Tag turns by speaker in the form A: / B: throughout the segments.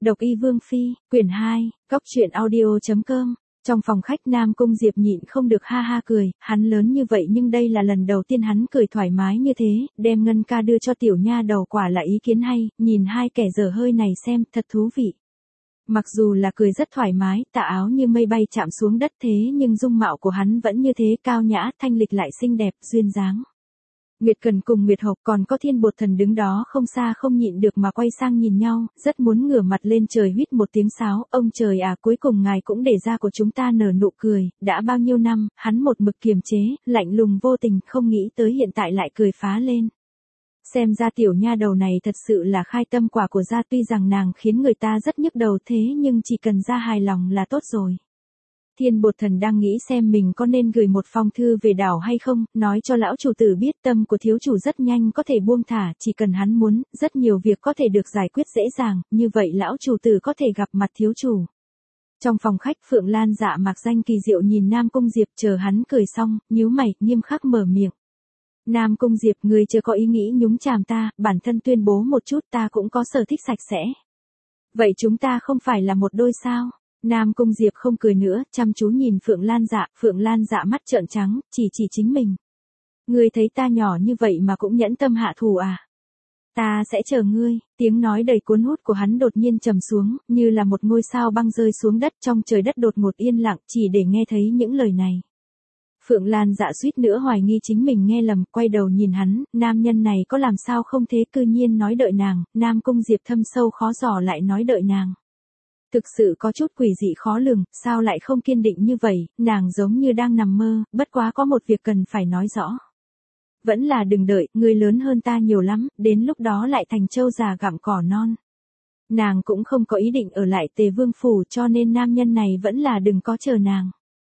A: Độc Y Vương Phi, quyển 2, Cóc truyện audio.com. Trong phòng khách Nam Cung Diệp nhịn không được ha ha cười, hắn lớn như vậy nhưng đây là lần đầu tiên hắn cười thoải mái như thế, đem ngân ca đưa cho tiểu nha đầu quả là ý kiến hay, nhìn hai kẻ dở hơi này xem, thật thú vị. Mặc dù là cười rất thoải mái, tà áo như mây bay chạm xuống đất thế nhưng dung mạo của hắn vẫn như thế, cao nhã, thanh lịch lại xinh đẹp, duyên dáng. Nguyệt Cần cùng Nguyệt Hộc còn có Thiên Bột Thần đứng đó không xa không nhịn được mà quay sang nhìn nhau, rất muốn ngửa mặt lên trời huýt một tiếng sáo, ông trời à, cuối cùng ngài cũng để ra của chúng ta nở nụ cười, đã bao nhiêu năm, hắn một mực kiềm chế, lạnh lùng vô tình, không nghĩ tới hiện tại lại cười phá lên. Xem ra tiểu nha đầu này thật sự là khai tâm quả của gia, tuy rằng nàng khiến người ta rất nhức đầu thế nhưng chỉ cần gia hài lòng là tốt rồi. Thiên Bột Thần đang nghĩ xem mình có nên gửi một phong thư về đảo hay không, nói cho lão chủ tử biết tâm của thiếu chủ rất nhanh có thể buông thả, chỉ cần hắn muốn, rất nhiều việc có thể được giải quyết dễ dàng, như vậy lão chủ tử có thể gặp mặt thiếu chủ. Trong phòng khách Phượng Lan Dạ mặc danh kỳ diệu nhìn Nam Cung Diệp, chờ hắn cười xong, nhíu mày, nghiêm khắc mở miệng. Nam Cung Diệp, người chưa có ý nghĩ nhúng chàm ta, bản thân tuyên bố một chút, ta cũng có sở thích sạch sẽ. Vậy chúng ta không phải là một đôi sao? Nam Cung Diệp không cười nữa, chăm chú nhìn Phượng Lan Dạ mắt trợn trắng, chỉ chính mình. Ngươi thấy ta nhỏ như vậy mà cũng nhẫn tâm hạ thủ à? Ta sẽ chờ ngươi, tiếng nói đầy cuốn hút của hắn đột nhiên trầm xuống, như là một ngôi sao băng rơi xuống đất, trong trời đất đột ngột yên lặng, chỉ để nghe thấy những lời này. Phượng Lan Dạ suýt nữa hoài nghi chính mình nghe lầm, quay đầu nhìn hắn, nam nhân này có làm sao không thế, cư nhiên nói đợi nàng, Nam Cung Diệp thâm sâu khó dò lại nói đợi nàng. Thực sự có chút quỷ dị khó lường, sao lại không kiên định như vậy, nàng giống như đang nằm mơ, bất quá có một việc cần phải nói rõ. Vẫn là đừng đợi, ngươi lớn hơn ta nhiều lắm, đến lúc đó lại thành trâu già gặm cỏ non. Nàng cũng không có ý định ở lại Tề Vương phủ, cho nên nam nhân này vẫn là đừng có chờ nàng.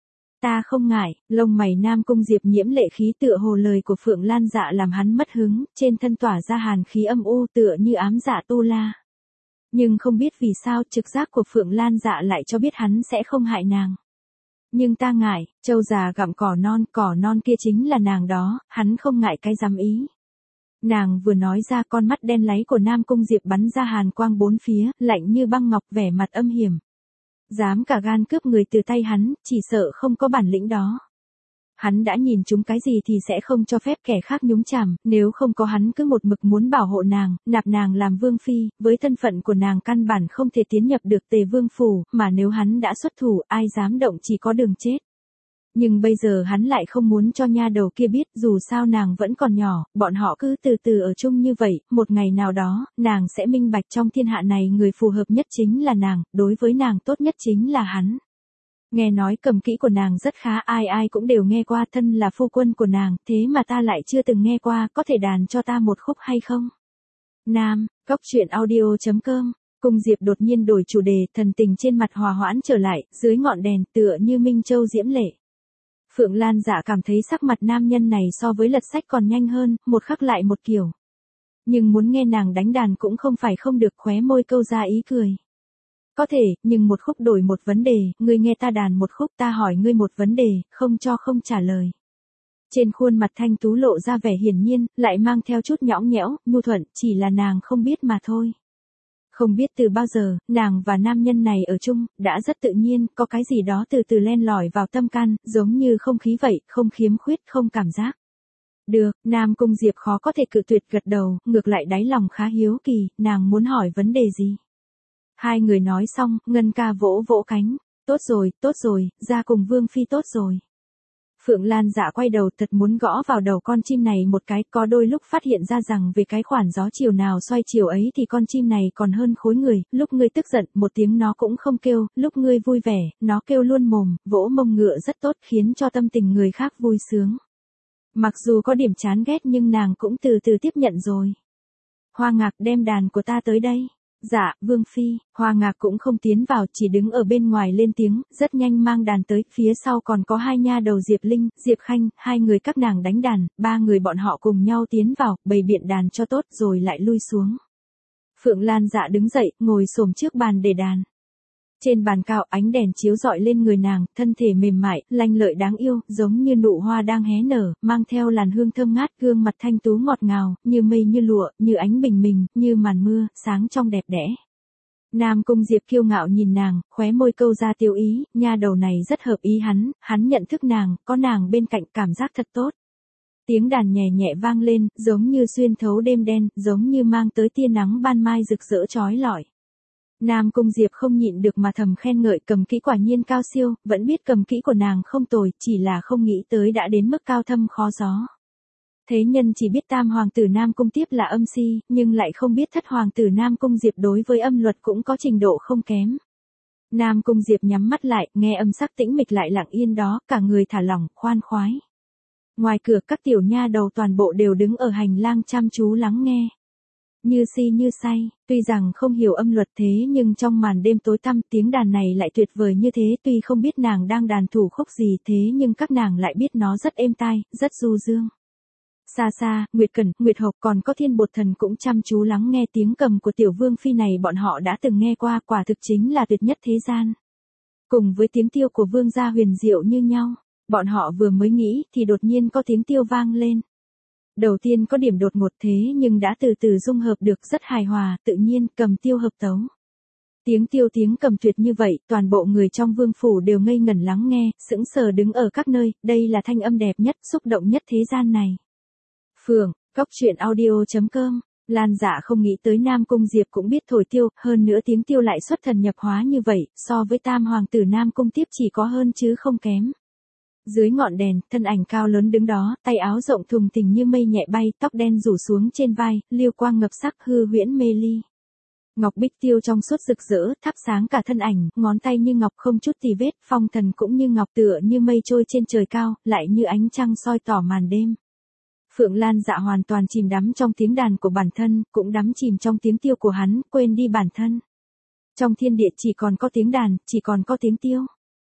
A: Ta không ngại, lông mày Nam Cung Diệp nhiễm lệ khí, tựa hồ lời của Phượng Lan Dạ làm hắn mất hứng, trên thân tỏa ra hàn khí âm u tựa như ám dạ tu la. Nhưng không biết vì sao trực giác của Phượng Lan Dạ lại cho biết hắn sẽ không hại nàng. Nhưng ta ngại, trâu già gặm cỏ non kia chính là nàng đó, hắn không ngại cái dám ý. Nàng vừa nói ra, con mắt đen láy của Nam Cung Diệp bắn ra hàn quang bốn phía, lạnh như băng ngọc, vẻ mặt âm hiểm. Dám cả gan cướp người từ tay hắn, chỉ sợ không có bản lĩnh đó. Hắn đã nhìn chúng cái gì thì sẽ không cho phép kẻ khác nhúng chàm, nếu không có hắn cứ một mực muốn bảo hộ nàng, nạp nàng làm vương phi, với thân phận của nàng căn bản không thể tiến nhập được Tề Vương phủ, mà nếu hắn đã xuất thủ, ai dám động, chỉ có đường chết. Nhưng bây giờ hắn lại không muốn cho nha đầu kia biết, dù sao nàng vẫn còn nhỏ, bọn họ cứ từ từ ở chung như vậy, một ngày nào đó, nàng sẽ minh bạch trong thiên hạ này người phù hợp nhất chính là nàng, đối với nàng tốt nhất chính là hắn. Nghe nói cầm kỹ của nàng rất khá, ai cũng đều nghe qua, thân là phu quân của nàng, thế mà ta lại chưa từng nghe qua, có thể đàn cho ta một khúc hay không? Nam, Cóc truyện audio.com. Cung Diệp đột nhiên đổi chủ đề, thần tình trên mặt hòa hoãn trở lại, dưới ngọn đèn tựa như minh châu diễm lệ. Phượng Lan Dạ cảm thấy sắc mặt nam nhân này so với lật sách còn nhanh hơn, một khắc lại một kiểu. Nhưng muốn nghe nàng đánh đàn cũng không phải không được, khóe môi câu ra ý cười. Có thể, nhưng một khúc đổi một vấn đề, ngươi nghe ta đàn một khúc, ta hỏi ngươi một vấn đề, không cho không trả lời. Trên khuôn mặt thanh tú lộ ra vẻ hiển nhiên, lại mang theo chút nhõng nhẽo, nhu thuận, chỉ là nàng không biết mà thôi. Không biết từ bao giờ, nàng và nam nhân này ở chung, đã rất tự nhiên, có cái gì đó từ từ len lỏi vào tâm can, giống như không khí vậy, không khiếm khuyết, không cảm giác. Được, Nam Cung Diệp khó có thể cự tuyệt, gật đầu, ngược lại đáy lòng khá hiếu kỳ, nàng muốn hỏi vấn đề gì. Hai người nói xong, Ngân ca vỗ vỗ cánh. Tốt rồi, ra cùng Vương Phi tốt rồi. Phượng Lan Dạ quay đầu, thật muốn gõ vào đầu con chim này một cái, có đôi lúc phát hiện ra rằng về cái khoản gió chiều nào xoay chiều ấy thì con chim này còn hơn khối người, lúc ngươi tức giận, một tiếng nó cũng không kêu, lúc ngươi vui vẻ, nó kêu luôn mồm, vỗ mông ngựa rất tốt, khiến cho tâm tình người khác vui sướng. Mặc dù có điểm chán ghét nhưng nàng cũng từ từ tiếp nhận rồi. Hoa Ngạc, đem đàn của ta tới đây. Dạ, Vương Phi. Hoa Ngạc cũng không tiến vào, chỉ đứng ở bên ngoài lên tiếng, rất nhanh mang đàn tới, phía sau còn có hai nha đầu Diệp Linh, Diệp Khanh, hai người các nàng đánh đàn, ba người bọn họ cùng nhau tiến vào, bày biện đàn cho tốt rồi lại lui xuống. Phượng Lan Dạ đứng dậy, ngồi xổm trước bàn để đàn. Trên bàn cao, ánh đèn chiếu rọi lên người nàng, thân thể mềm mại, lanh lợi đáng yêu, giống như nụ hoa đang hé nở, mang theo làn hương thơm ngát, gương mặt thanh tú ngọt ngào, như mây như lụa, như ánh bình minh, như màn mưa, sáng trong đẹp đẽ. Nam Cung Diệp kiêu ngạo nhìn nàng, khóe môi câu ra tiêu ý, nha đầu này rất hợp ý hắn nhận thức nàng, có nàng bên cạnh cảm giác thật tốt. Tiếng đàn nhẹ nhẹ vang lên, giống như xuyên thấu đêm đen, giống như mang tới tia nắng ban mai rực rỡ chói lọi. Nam Cung Diệp không nhịn được mà thầm khen ngợi cầm kỹ quả nhiên cao siêu, vẫn biết cầm kỹ của nàng không tồi, chỉ là không nghĩ tới đã đến mức cao thâm khó gió. Thế nhân chỉ biết tam hoàng tử Nam Cung Tiếp là âm si, nhưng lại không biết thất hoàng tử Nam Cung Diệp đối với âm luật cũng có trình độ không kém. Nam Cung Diệp nhắm mắt lại, nghe âm sắc tĩnh mịch lại lặng yên đó, cả người thả lỏng, khoan khoái. Ngoài cửa các tiểu nha đầu toàn bộ đều đứng ở hành lang chăm chú lắng nghe. Như si như say, tuy rằng không hiểu âm luật thế nhưng trong màn đêm tối tăm tiếng đàn này lại tuyệt vời như thế, tuy không biết nàng đang đàn thủ khúc gì thế nhưng các nàng lại biết nó rất êm tai, rất du dương. Xa xa, Nguyệt Cẩn, Nguyệt Hộc còn có Thiên Bột Thần cũng chăm chú lắng nghe tiếng cầm của tiểu vương phi này, bọn họ đã từng nghe qua, quả thực chính là tuyệt nhất thế gian. Cùng với tiếng tiêu của vương gia huyền diệu như nhau, bọn họ vừa mới nghĩ thì đột nhiên có tiếng tiêu vang lên. Đầu tiên có điểm đột ngột thế nhưng đã từ từ dung hợp được rất hài hòa, tự nhiên, cầm tiêu hợp tấu. Tiếng tiêu tiếng cầm tuyệt như vậy, toàn bộ người trong vương phủ đều ngây ngẩn lắng nghe, sững sờ đứng ở các nơi, đây là thanh âm đẹp nhất, xúc động nhất thế gian này. Phường, Cóc Truyện Audio.com, Lan Dạ không nghĩ tới Nam Cung Diệp cũng biết thổi tiêu, hơn nữa tiếng tiêu lại xuất thần nhập hóa như vậy, so với tam hoàng tử Nam Cung Tiếp chỉ có hơn chứ không kém. Dưới ngọn đèn, thân ảnh cao lớn đứng đó, tay áo rộng thùng thình như mây nhẹ bay, tóc đen rủ xuống trên vai, liêu quang ngập sắc hư huyễn mê ly. Ngọc bích tiêu trong suốt rực rỡ, thắp sáng cả thân ảnh, ngón tay như ngọc không chút tì vết, phong thần cũng như ngọc tựa như mây trôi trên trời cao, lại như ánh trăng soi tỏ màn đêm. Phượng Lan Dạ hoàn toàn chìm đắm trong tiếng đàn của bản thân, cũng đắm chìm trong tiếng tiêu của hắn, quên đi bản thân. Trong thiên địa chỉ còn có tiếng đàn, chỉ còn có tiếng tiêu.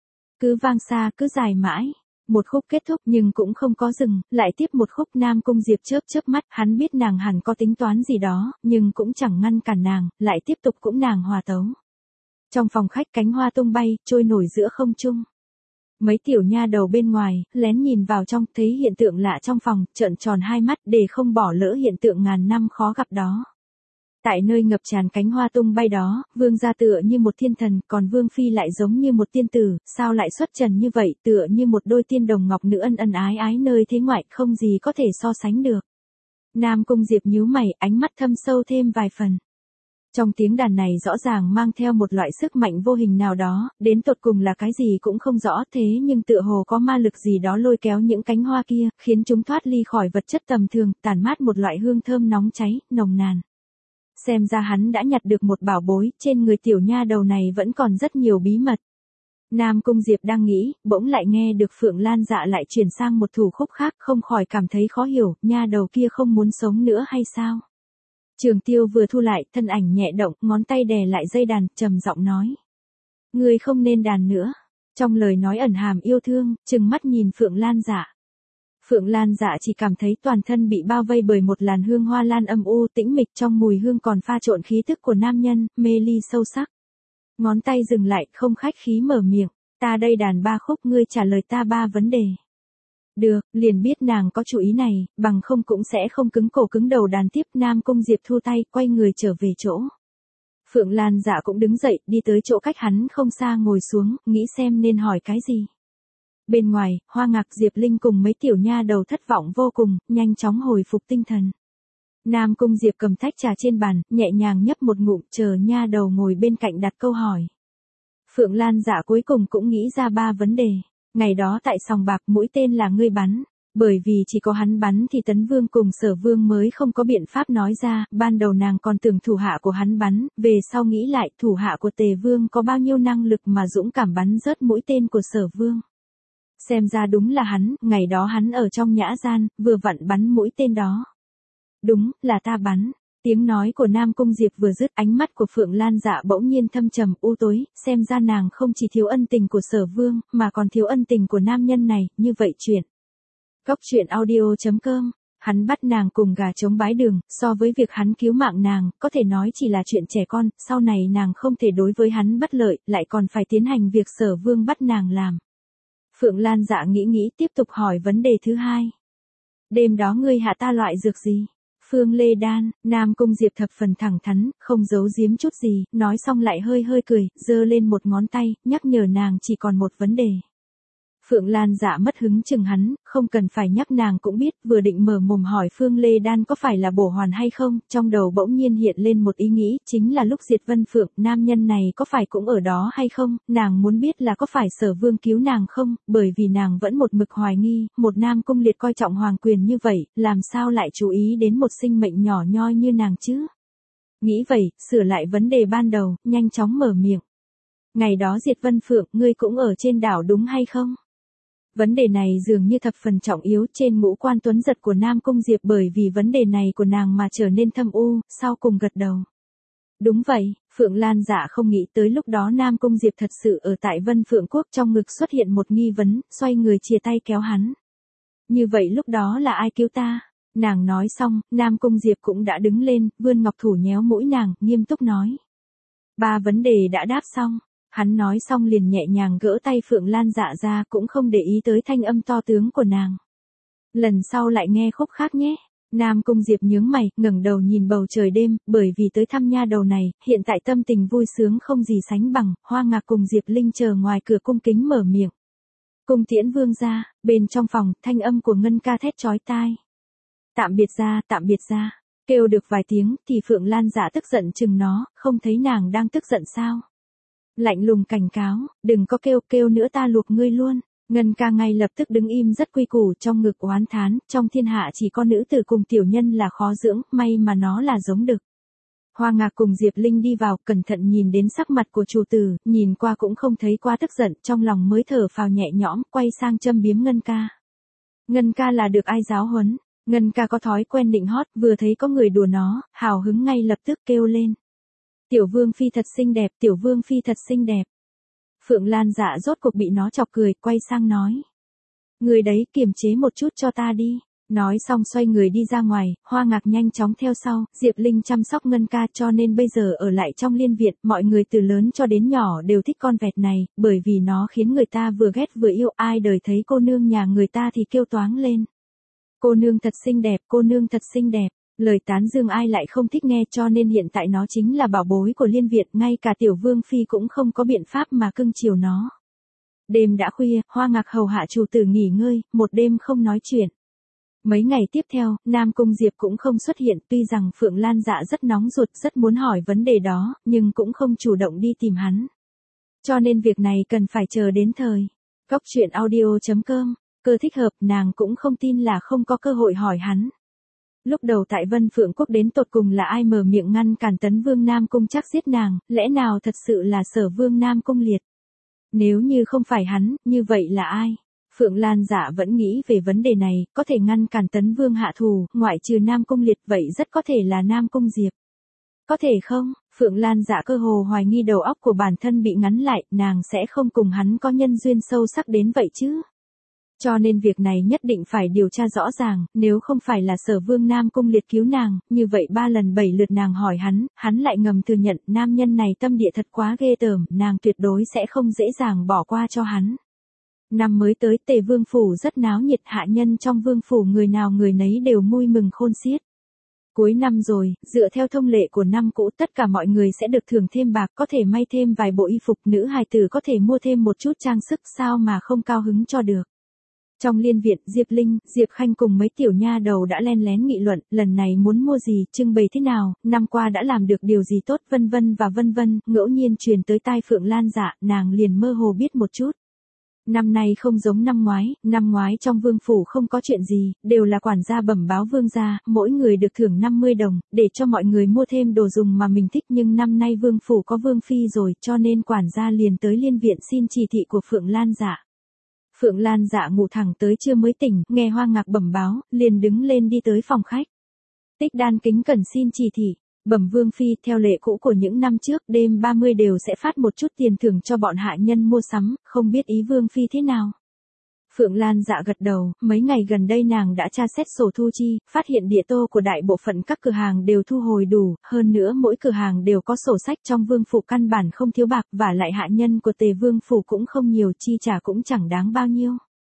A: Cứ vang xa, cứ dài mãi. Một khúc kết thúc nhưng cũng không có dừng, lại tiếp một khúc. Nam Cung Diệp chớp chớp mắt, hắn biết nàng hẳn có tính toán gì đó, nhưng cũng chẳng ngăn cản nàng, lại tiếp tục cũng nàng hòa tấu. Trong phòng khách cánh hoa tung bay, trôi nổi giữa không trung. Mấy tiểu nha đầu bên ngoài, lén nhìn vào trong, thấy hiện tượng lạ trong phòng, trợn tròn hai mắt để không bỏ lỡ hiện tượng ngàn năm khó gặp đó. Tại nơi ngập tràn cánh hoa tung bay đó, vương gia tựa như một thiên thần, còn vương phi lại giống như một tiên tử, sao lại xuất trần như vậy, tựa như một đôi tiên đồng ngọc nữ ân ân ái ái nơi thế ngoại, không gì có thể so sánh được. Nam Cung Diệp nhíu mày, ánh mắt thâm sâu thêm vài phần. Trong tiếng đàn này rõ ràng mang theo một loại sức mạnh vô hình nào đó, đến tột cùng là cái gì cũng không rõ, thế nhưng tựa hồ có ma lực gì đó lôi kéo những cánh hoa kia, khiến chúng thoát ly khỏi vật chất tầm thường, tản mát một loại hương thơm nóng cháy, nồng nàn. Xem ra hắn đã nhặt được một bảo bối, trên người tiểu nha đầu này vẫn còn rất nhiều bí mật. Nam Cung Diệp đang nghĩ, bỗng lại nghe được Phượng Lan Dạ lại chuyển sang một thủ khúc khác, không khỏi cảm thấy khó hiểu, nha đầu kia không muốn sống nữa hay sao? Trường tiêu vừa thu lại, thân ảnh nhẹ động, ngón tay đè lại dây đàn, trầm giọng nói. Ngươi không nên đàn nữa. Trong lời nói ẩn hàm yêu thương, trừng mắt nhìn Phượng Lan Dạ. Phượng Lan Dạ chỉ cảm thấy toàn thân bị bao vây bởi một làn hương hoa lan âm u tĩnh mịch, trong mùi hương còn pha trộn khí thức của nam nhân, mê ly sâu sắc. Ngón tay dừng lại, không khách khí mở miệng, ta đây đàn 3 khúc, ngươi trả lời ta 3 vấn đề. Được, liền biết nàng có chủ ý này, bằng không cũng sẽ không cứng cổ cứng đầu đàn tiếp. Nam Cung Diệp thu tay, quay người trở về chỗ. Phượng Lan Dạ cũng đứng dậy, đi tới chỗ cách hắn không xa ngồi xuống, nghĩ xem nên hỏi cái gì. Bên ngoài, Hoa Ngạc, Diệp Linh cùng mấy tiểu nha đầu thất vọng vô cùng, nhanh chóng hồi phục tinh thần. Nam Cung Diệp cầm tách trà trên bàn, nhẹ nhàng nhấp một ngụm, chờ nha đầu ngồi bên cạnh đặt câu hỏi. Phượng Lan Dạ cuối cùng cũng nghĩ ra 3 vấn đề. Ngày đó tại sòng bạc, mũi tên là ngươi bắn. Bởi vì chỉ có hắn bắn thì Tấn Vương cùng Sở Vương mới không có biện pháp nói ra, ban đầu nàng còn tưởng thủ hạ của hắn bắn, về sau nghĩ lại thủ hạ của Tề Vương có bao nhiêu năng lực mà dũng cảm bắn rớt mũi tên của Sở Vương. Xem ra đúng là hắn, ngày đó hắn ở trong nhã gian, vừa vặn bắn mũi tên đó. Đúng, là ta bắn. Tiếng nói của Nam Cung Diệp vừa dứt, ánh mắt của Phượng Lan Dạ bỗng nhiên thâm trầm u tối, xem ra nàng không chỉ thiếu ân tình của Sở Vương, mà còn thiếu ân tình của nam nhân này, như vậy chuyện. Cóc Truyện Audio.com, hắn bắt nàng cùng gà trống bái đường, so với việc hắn cứu mạng nàng, có thể nói chỉ là chuyện trẻ con, sau này nàng không thể đối với hắn bất lợi, lại còn phải tiến hành việc Sở Vương bắt nàng làm. Phượng Lan Dạ nghĩ tiếp tục hỏi vấn đề thứ 2. Đêm đó ngươi hạ ta loại dược gì? Phương Lê Đan, Nam Cung Diệp thập phần thẳng thắn, không giấu giếm chút gì, nói xong lại hơi hơi cười, giơ lên một ngón tay, nhắc nhở nàng chỉ còn một vấn đề. Phượng Lan Dạ mất hứng chừng hắn, không cần phải nhắc nàng cũng biết, vừa định mở mồm hỏi Phương Lê Đan có phải là bổ hoàn hay không, trong đầu bỗng nhiên hiện lên một ý nghĩ, chính là lúc Diệt Vân Phượng, nam nhân này có phải cũng ở đó hay không, nàng muốn biết là có phải Sở Vương cứu nàng không, bởi vì nàng vẫn một mực hoài nghi, một Nam Cung Liệt coi trọng hoàng quyền như vậy, làm sao lại chú ý đến một sinh mệnh nhỏ nhoi như nàng chứ? Nghĩ vậy, sửa lại vấn đề ban đầu, nhanh chóng mở miệng. Ngày đó Diệt Vân Phượng, ngươi cũng ở trên đảo đúng hay không? Vấn đề này dường như thập phần trọng yếu trên ngũ quan tuấn giật của Nam Cung Diệp, bởi vì vấn đề này của nàng mà trở nên thâm u, sau cùng gật đầu. Đúng vậy, Phượng Lan Dạ không nghĩ tới lúc đó Nam Cung Diệp thật sự ở tại Vân Phượng Quốc, trong ngực xuất hiện một nghi vấn, xoay người chia tay kéo hắn. Như vậy lúc đó là ai cứu ta? Nàng nói xong, Nam Cung Diệp cũng đã đứng lên, vươn ngọc thủ nhéo mũi nàng, nghiêm túc nói. 3 vấn đề đã đáp xong. Hắn nói xong liền nhẹ nhàng gỡ tay Phượng Lan Dạ ra, cũng không để ý tới thanh âm to tướng của nàng. Lần sau lại nghe khúc khác nhé. Nam Cung Diệp nhướng mày, ngẩng đầu nhìn bầu trời đêm, bởi vì tới thăm nha đầu này, hiện tại tâm tình vui sướng không gì sánh bằng, Hoa Ngạc cùng Diệp Linh chờ ngoài cửa cung kính mở miệng. Cung tiễn vương ra, bên trong phòng, thanh âm của Ngân Ca thét chói tai. Tạm biệt ra, kêu được vài tiếng, thì Phượng Lan Dạ tức giận chừng nó, không thấy nàng đang tức giận sao? Lạnh lùng cảnh cáo, đừng có kêu nữa ta luộc ngươi luôn. Ngân Ca ngay lập tức đứng im rất quy củ, trong ngực oán thán, trong thiên hạ chỉ có nữ tử cùng tiểu nhân là khó dưỡng, may mà nó là giống đực. Hoa Ngạc cùng Diệp Linh đi vào, cẩn thận nhìn đến sắc mặt của chủ tử, nhìn qua cũng không thấy qua tức giận, trong lòng mới thở phào nhẹ nhõm, quay sang châm biếm Ngân Ca. Ngân Ca là được ai giáo huấn? Ngân Ca có thói quen nịnh hót, vừa thấy có người đùa nó, hào hứng ngay lập tức kêu lên. Tiểu Vương Phi thật xinh đẹp, Tiểu Vương Phi thật xinh đẹp. Phượng Lan Dạ rốt cuộc bị nó chọc cười, quay sang nói. Người đấy kiềm chế một chút cho ta đi. Nói xong xoay người đi ra ngoài, Hoa Ngạc nhanh chóng theo sau, Diệp Linh chăm sóc Ngân Ca cho nên bây giờ ở lại trong liên viện, mọi người từ lớn cho đến nhỏ đều thích con vẹt này, bởi vì nó khiến người ta vừa ghét vừa yêu, ai đời thấy cô nương nhà người ta thì kêu toáng lên. Cô nương thật xinh đẹp, cô nương thật xinh đẹp. Lời tán dương ai lại không thích nghe, cho nên hiện tại nó chính là bảo bối của liên viện, ngay cả Tiểu Vương Phi cũng không có biện pháp mà cưng chiều nó. Đêm đã khuya, Hoa Ngạc hầu hạ chủ tử nghỉ ngơi, một đêm không nói chuyện. Mấy ngày tiếp theo, Nam Cung Diệp cũng không xuất hiện, tuy rằng Phượng Lan Dạ rất nóng ruột, rất muốn hỏi vấn đề đó, nhưng cũng không chủ động đi tìm hắn. Cho nên việc này cần phải chờ đến thời. Góc truyện audio.com, cơ thích hợp, nàng cũng không tin là không có cơ hội hỏi hắn. Lúc đầu tại Vân Phượng Quốc đến tột cùng là ai mở miệng ngăn cản Tấn Vương Nam Cung Trác giết nàng, lẽ nào thật sự là Sở Vương Nam Cung Liệt? Nếu như không phải hắn, như vậy là ai? Phượng Lan Dạ vẫn nghĩ về vấn đề này, có thể ngăn cản Tấn Vương hạ thù, ngoại trừ Nam Cung Liệt vậy rất có thể là Nam Cung Diệp. Có thể không? Phượng Lan Dạ cơ hồ hoài nghi đầu óc của bản thân bị ngắn lại, nàng sẽ không cùng hắn có nhân duyên sâu sắc đến vậy chứ? Cho nên việc này nhất định phải điều tra rõ ràng, nếu không phải là Sở Vương Nam Cung Liệt cứu nàng, như vậy 3 lần 7 lượt nàng hỏi hắn lại ngầm thừa nhận, nam nhân này tâm địa thật quá ghê tởm, nàng tuyệt đối sẽ không dễ dàng bỏ qua cho hắn. Năm mới tới, Tề Vương phủ rất náo nhiệt, hạ nhân trong vương phủ người nào người nấy đều vui mừng khôn xiết. Cuối năm rồi, dựa theo thông lệ của năm cũ, tất cả mọi người sẽ được thưởng thêm bạc, có thể may thêm vài bộ y phục, nữ hài tử có thể mua thêm một chút trang sức, sao mà không cao hứng cho được. Trong liên viện, Diệp Linh, Diệp Khanh cùng mấy tiểu nha đầu đã len lén nghị luận, lần này muốn mua gì, trưng bày thế nào, năm qua đã làm được điều gì tốt, vân vân, ngẫu nhiên truyền tới tai Phượng Lan Dạ, nàng liền mơ hồ biết một chút. Năm nay không giống năm ngoái trong vương phủ không có chuyện gì, đều là quản gia bẩm báo vương gia, mỗi người được thưởng 50 đồng, để cho mọi người mua thêm đồ dùng mà mình thích, nhưng năm nay vương phủ có vương phi rồi, cho nên quản gia liền tới liên viện xin chỉ thị của Phượng Lan Dạ. Phượng Lan Dạ ngủ thẳng tới trưa mới tỉnh, nghe Hoa Ngạc bẩm báo, liền đứng lên đi tới phòng khách. Tích Đan kính cẩn xin chỉ thị. Bẩm Vương Phi, theo lệ cũ của những năm trước, đêm 30 đều sẽ phát một chút tiền thưởng cho bọn hạ nhân mua sắm, không biết ý Vương Phi thế nào. Phượng Lan Dạ gật đầu, mấy ngày gần đây nàng đã tra xét sổ thu chi, phát hiện địa tô của đại bộ phận các cửa hàng đều thu hồi đủ, hơn nữa mỗi cửa hàng đều có sổ sách, trong vương phủ căn bản không thiếu bạc, và lại hạ nhân của Tề Vương phủ cũng không nhiều, chi trả cũng chẳng đáng bao nhiêu.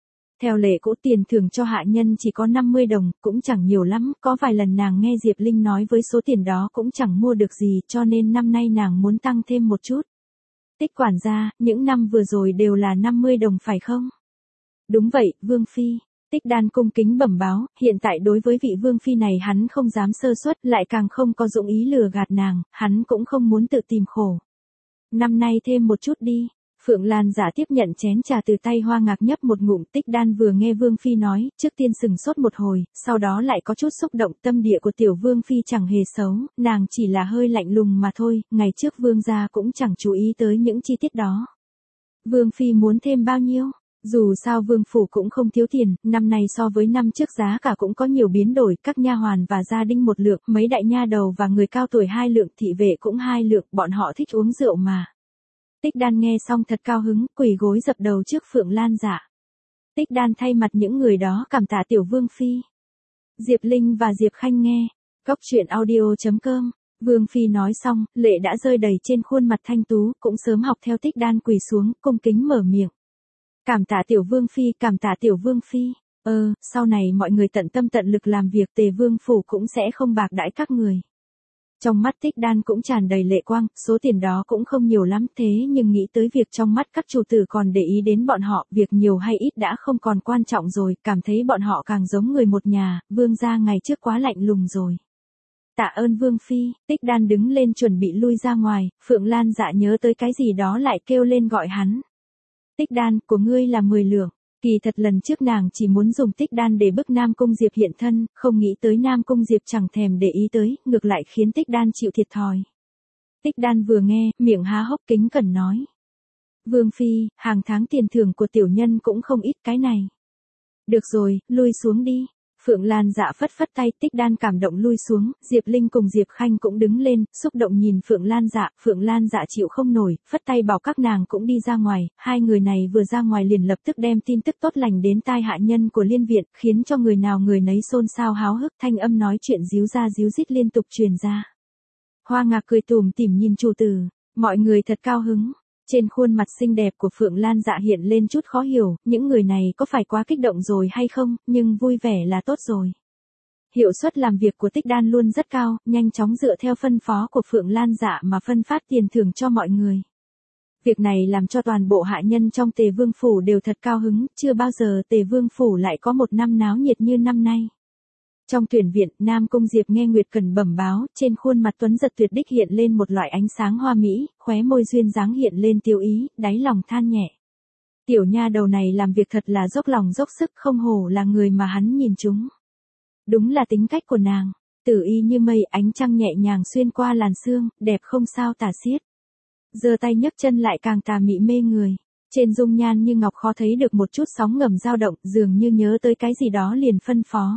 A: Theo lệ cũ tiền thưởng cho hạ nhân chỉ có 50 đồng, cũng chẳng nhiều lắm, có vài lần nàng nghe Diệp Linh nói với số tiền đó cũng chẳng mua được gì, cho nên năm nay nàng muốn tăng thêm một chút. Tích quản gia, những năm vừa rồi đều là 50 đồng phải không? Đúng vậy, Vương Phi. Tích Đan cung kính bẩm báo, hiện tại đối với vị Vương Phi này hắn không dám sơ suất, lại càng không có dụng ý lừa gạt nàng, hắn cũng không muốn tự tìm khổ. Năm nay thêm một chút đi. Phượng Lan Dạ tiếp nhận chén trà từ tay Hoa Ngạc nhấp một ngụm. Tích Đan vừa nghe Vương Phi nói, trước tiên sừng sốt một hồi, sau đó lại có chút xúc động. Tâm địa của tiểu Vương Phi chẳng hề xấu, nàng chỉ là hơi lạnh lùng mà thôi, ngày trước Vương gia cũng chẳng chú ý tới những chi tiết đó. Vương Phi muốn thêm bao nhiêu? Dù sao Vương phủ cũng không thiếu tiền, năm nay so với năm trước giá cả cũng có nhiều biến đổi, các nha hoàn và gia đình một lượng, mấy đại nha đầu và người cao tuổi 2 lượng, thị vệ cũng 2 lượng, bọn họ thích uống rượu mà. Tích Đan nghe xong thật cao hứng, quỳ gối dập đầu trước Phượng Lan Dạ. Tích Đan thay mặt những người đó cảm tạ tiểu Vương Phi. Diệp Linh và Diệp Khanh nghe. Cốc truyện audio.com. Vương Phi nói xong, lệ đã rơi đầy trên khuôn mặt thanh tú, cũng sớm học theo Tích Đan quỳ xuống, cung kính mở miệng. Cảm tạ tiểu Vương Phi, cảm tạ tiểu Vương Phi. Sau này mọi người tận tâm tận lực làm việc, Tề Vương phủ cũng sẽ không bạc đãi các người. Trong mắt Tích Đan cũng tràn đầy lệ quang, số tiền đó cũng không nhiều lắm, thế nhưng nghĩ tới việc trong mắt các chủ tử còn để ý đến bọn họ, việc nhiều hay ít đã không còn quan trọng rồi, cảm thấy bọn họ càng giống người một nhà, Vương gia ngày trước quá lạnh lùng rồi. Tạ ơn Vương Phi. Tích Đan đứng lên chuẩn bị lui ra ngoài, Phượng Lan Dạ nhớ tới cái gì đó lại kêu lên gọi hắn. Tích Đan, của ngươi là 10 lượng. Kỳ thật lần trước nàng chỉ muốn dùng Tích Đan để bức Nam Cung Diệp hiện thân, không nghĩ tới Nam Cung Diệp chẳng thèm để ý tới, ngược lại khiến Tích Đan chịu thiệt thòi. Tích Đan vừa nghe, miệng há hốc kính cẩn nói. Vương Phi, hàng tháng tiền thưởng của tiểu nhân cũng không ít cái này. Được rồi, lui xuống đi. Phượng Lan Dạ phất phất tay, Tích Đan cảm động lui xuống, Diệp Linh cùng Diệp Khanh cũng đứng lên, xúc động nhìn Phượng Lan Dạ chịu không nổi, phất tay bảo các nàng cũng đi ra ngoài, hai người này vừa ra ngoài liền lập tức đem tin tức tốt lành đến tai hạ nhân của liên viện, khiến cho người nào người nấy xôn xao háo hức, thanh âm nói chuyện díu ra díu dít liên tục truyền ra. Hoa Ngạc cười tủm tỉm nhìn chủ tử, mọi người thật cao hứng. Trên khuôn mặt xinh đẹp của Phượng Lan Dạ hiện lên chút khó hiểu, những người này có phải quá kích động rồi hay không, nhưng vui vẻ là tốt rồi. Hiệu suất làm việc của Tích Đan luôn rất cao, nhanh chóng dựa theo phân phó của Phượng Lan Dạ mà phân phát tiền thưởng cho mọi người. Việc này làm cho toàn bộ hạ nhân trong Tề Vương phủ đều thật cao hứng, chưa bao giờ Tề Vương phủ lại có một năm náo nhiệt như năm nay. Trong tuyển viện, Nam Cung Diệp nghe Nguyệt Cần bẩm báo, trên khuôn mặt tuấn giật tuyệt đích hiện lên một loại ánh sáng hoa mỹ, khóe môi duyên dáng hiện lên tiêu ý, đáy lòng than nhẹ. Tiểu nha đầu này làm việc thật là dốc lòng dốc sức, không hổ là người mà hắn nhìn chúng. Đúng là tính cách của nàng, tử y như mây, ánh trăng nhẹ nhàng xuyên qua làn sương, đẹp không sao tả xiết. Giơ tay nhấc chân lại càng tà mị mê người. Trên dung nhan như ngọc khó thấy được một chút sóng ngầm dao động, dường như nhớ tới cái gì đó liền phân phó.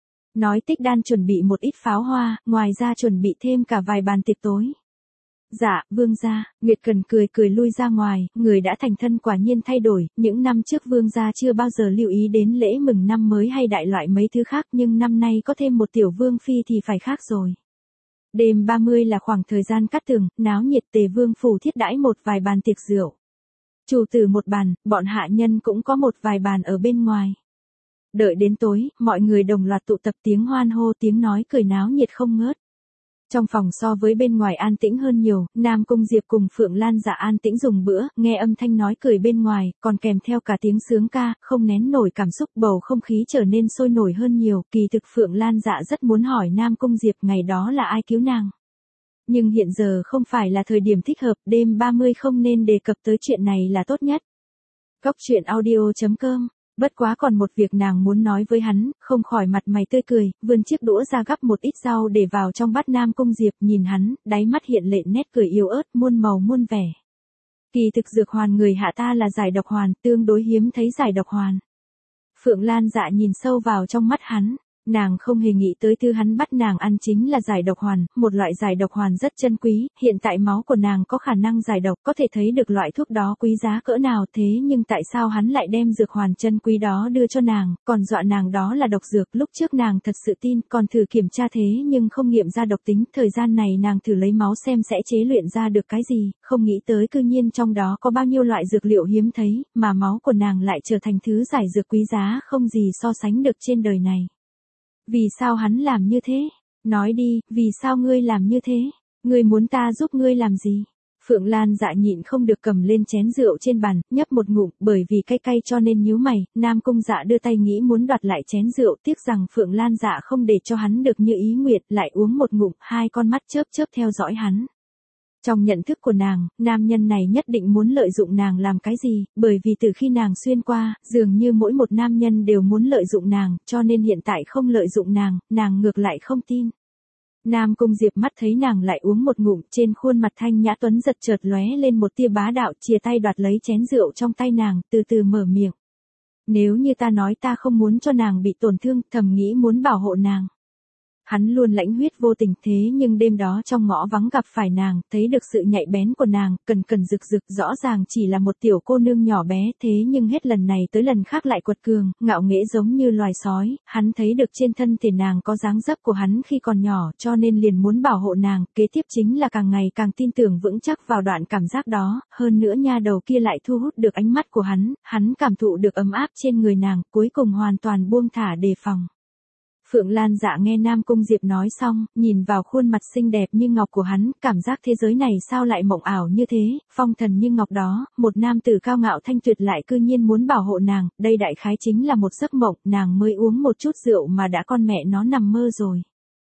A: Nói Tích Đan chuẩn bị một ít pháo hoa, ngoài ra chuẩn bị thêm cả vài bàn tiệc tối. Dạ, Vương gia. Nguyệt Cần cười cười lui ra ngoài, người đã thành thân quả nhiên thay đổi, những năm trước Vương gia chưa bao giờ lưu ý đến lễ mừng năm mới hay đại loại mấy thứ khác, nhưng năm nay có thêm một tiểu Vương Phi thì phải khác rồi. Đêm 30 là khoảng thời gian cát tường, náo nhiệt, Tề Vương phủ thiết đãi một vài bàn tiệc rượu. Chủ tử một bàn, bọn hạ nhân cũng có một vài bàn ở bên ngoài. Đợi đến tối, mọi người đồng loạt tụ tập, tiếng hoan hô, tiếng nói cười náo nhiệt không ngớt. Trong phòng so với bên ngoài an tĩnh hơn nhiều, Nam Cung Diệp cùng Phượng Lan Dạ an tĩnh dùng bữa, nghe âm thanh nói cười bên ngoài, còn kèm theo cả tiếng sướng ca, không nén nổi cảm xúc, bầu không khí trở nên sôi nổi hơn nhiều. Kỳ thực Phượng Lan Dạ rất muốn hỏi Nam Cung Diệp ngày đó là ai cứu nàng. Nhưng hiện giờ không phải là thời điểm thích hợp, đêm 30 không nên đề cập tới chuyện này là tốt nhất. Cốc truyện audio.com. Bất quá còn một việc nàng muốn nói với hắn, không khỏi mặt mày tươi cười, vươn chiếc đũa ra gắp một ít rau để vào trong bát. Nam Cung Diệp nhìn hắn, đáy mắt hiện lên nét cười yếu ớt, muôn màu muôn vẻ. Kỳ thực dược hoàn người hạ ta là giải độc hoàn, tương đối hiếm thấy giải độc hoàn. Phượng Lan Dạ nhìn sâu vào trong mắt hắn, Nàng không hề nghĩ tới thứ hắn bắt nàng ăn chính là giải độc hoàn, một loại giải độc hoàn rất chân quý, hiện tại máu của nàng có khả năng giải độc, có thể thấy được loại thuốc đó quý giá cỡ nào, thế nhưng tại sao hắn lại đem dược hoàn chân quý đó đưa cho nàng, còn dọa nàng đó là độc dược, lúc trước nàng thật sự tin, còn thử kiểm tra thế nhưng không nghiệm ra độc tính, thời gian này nàng thử lấy máu xem sẽ chế luyện ra được cái gì, không nghĩ tới cư nhiên trong đó có bao nhiêu loại dược liệu hiếm thấy, mà máu của nàng lại trở thành thứ giải dược quý giá không gì so sánh được trên đời này. Vì sao hắn làm như thế? Nói đi, vì sao ngươi làm như thế? Ngươi muốn ta giúp ngươi làm gì? Phượng Lan Dạ nhịn không được cầm lên chén rượu trên bàn, nhấp một ngụm, bởi vì cay cay cho nên nhíu mày, Nam Cung Dạ đưa tay nghĩ muốn đoạt lại chén rượu, tiếc rằng Phượng Lan Dạ không để cho hắn được như ý nguyện, lại uống một ngụm, hai con mắt chớp chớp theo dõi hắn. Trong nhận thức của nàng, nam nhân này nhất định muốn lợi dụng nàng làm cái gì, bởi vì từ khi nàng xuyên qua, dường như mỗi một nam nhân đều muốn lợi dụng nàng, cho nên hiện tại không lợi dụng nàng ngược lại không tin. Nam Cung Diệp mắt thấy nàng lại uống một ngụm, trên khuôn mặt thanh nhã tuấn giật chợt lóe lên một tia bá đạo, chìa tay đoạt lấy chén rượu trong tay nàng, từ từ mở miệng. Nếu như ta nói ta không muốn cho nàng bị tổn thương, thầm nghĩ muốn bảo hộ nàng. Hắn luôn lãnh huyết vô tình thế nhưng đêm đó trong ngõ vắng gặp phải nàng, thấy được sự nhạy bén của nàng, cần rực rực, rõ ràng chỉ là một tiểu cô nương nhỏ bé thế nhưng hết lần này tới lần khác lại quật cường, ngạo nghễ giống như loài sói, hắn thấy được trên thân thể nàng có dáng dấp của hắn khi còn nhỏ cho nên liền muốn bảo hộ nàng, kế tiếp chính là càng ngày càng tin tưởng vững chắc vào đoạn cảm giác đó, hơn nữa nha đầu kia lại thu hút được ánh mắt của hắn cảm thụ được ấm áp trên người nàng, cuối cùng hoàn toàn buông thả đề phòng. Phượng Lan Dạ nghe Nam Cung Diệp nói xong, nhìn vào khuôn mặt xinh đẹp như ngọc của hắn, cảm giác thế giới này sao lại mộng ảo như thế, phong thần như ngọc đó, một nam tử cao ngạo thanh tuyệt lại cư nhiên muốn bảo hộ nàng, đây đại khái chính là một giấc mộng, nàng mới uống một chút rượu mà đã con mẹ nó nằm mơ rồi.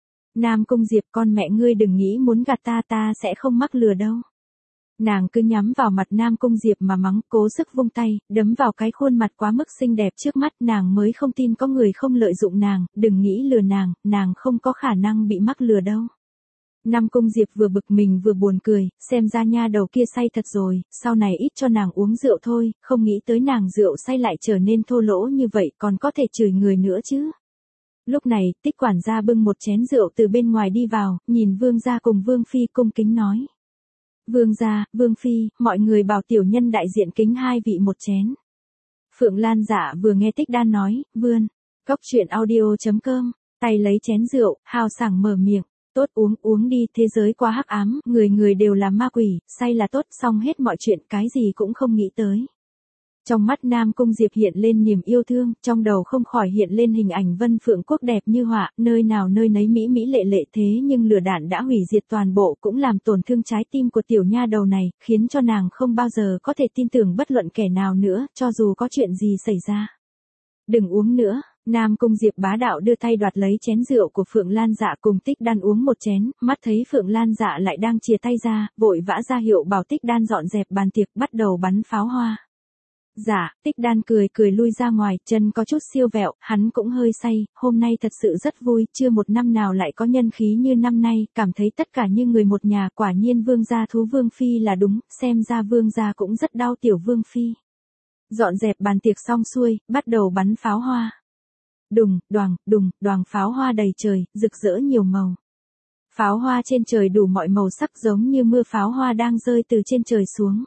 A: Nam Cung Diệp, con mẹ ngươi đừng nghĩ muốn gạt ta sẽ không mắc lừa đâu. Nàng cứ nhắm vào mặt Nam Cung Diệp mà mắng, cố sức vung tay, đấm vào cái khuôn mặt quá mức xinh đẹp trước mắt, nàng mới không tin có người không lợi dụng nàng, đừng nghĩ lừa nàng không có khả năng bị mắc lừa đâu. Nam Cung Diệp vừa bực mình vừa buồn cười, xem ra nha đầu kia say thật rồi, sau này ít cho nàng uống rượu thôi, không nghĩ tới nàng rượu say lại trở nên thô lỗ như vậy, còn có thể chửi người nữa chứ. Lúc này, Tích quản gia bưng một chén rượu từ bên ngoài đi vào, nhìn Vương gia cùng Vương phi cung kính nói. Vương gia, Vương phi, mọi người bảo tiểu nhân đại diện kính hai vị một chén. Phượng Lan Dạ vừa nghe Tích Đan nói, vươn. Cốc truyện audio.com, tay lấy chén rượu, hào sảng mở miệng. Tốt, uống đi, thế giới quá hắc ám, người đều là ma quỷ, say là tốt, xong hết mọi chuyện, cái gì cũng không nghĩ tới. Trong mắt Nam Cung Diệp hiện lên niềm yêu thương, trong đầu không khỏi hiện lên hình ảnh Vân Phượng Quốc đẹp như họa, nơi nào nơi nấy mỹ mỹ lệ lệ thế nhưng lửa đạn đã hủy diệt toàn bộ cũng làm tổn thương trái tim của tiểu nha đầu này, khiến cho nàng không bao giờ có thể tin tưởng bất luận kẻ nào nữa, cho dù có chuyện gì xảy ra. Đừng uống nữa. Nam Cung Diệp bá đạo đưa tay đoạt lấy chén rượu của Phượng Lan Dạ cùng Tích Đan uống một chén, mắt thấy Phượng Lan Dạ lại đang chìa tay ra, vội vã ra hiệu bảo Tích Đan dọn dẹp bàn tiệc bắt đầu bắn pháo hoa. Dạ, Tích Đan cười lui ra ngoài, chân có chút siêu vẹo, hắn cũng hơi say, hôm nay thật sự rất vui, chưa một năm nào lại có nhân khí như năm nay, cảm thấy tất cả như người một nhà, quả nhiên Vương gia thú Vương phi là đúng, xem ra Vương gia cũng rất đau tiểu Vương phi. Dọn dẹp bàn tiệc xong xuôi, bắt đầu bắn pháo hoa. Đùng, đoàng pháo hoa đầy trời, rực rỡ nhiều màu. Pháo hoa trên trời đủ mọi màu sắc giống như mưa pháo hoa đang rơi từ trên trời xuống.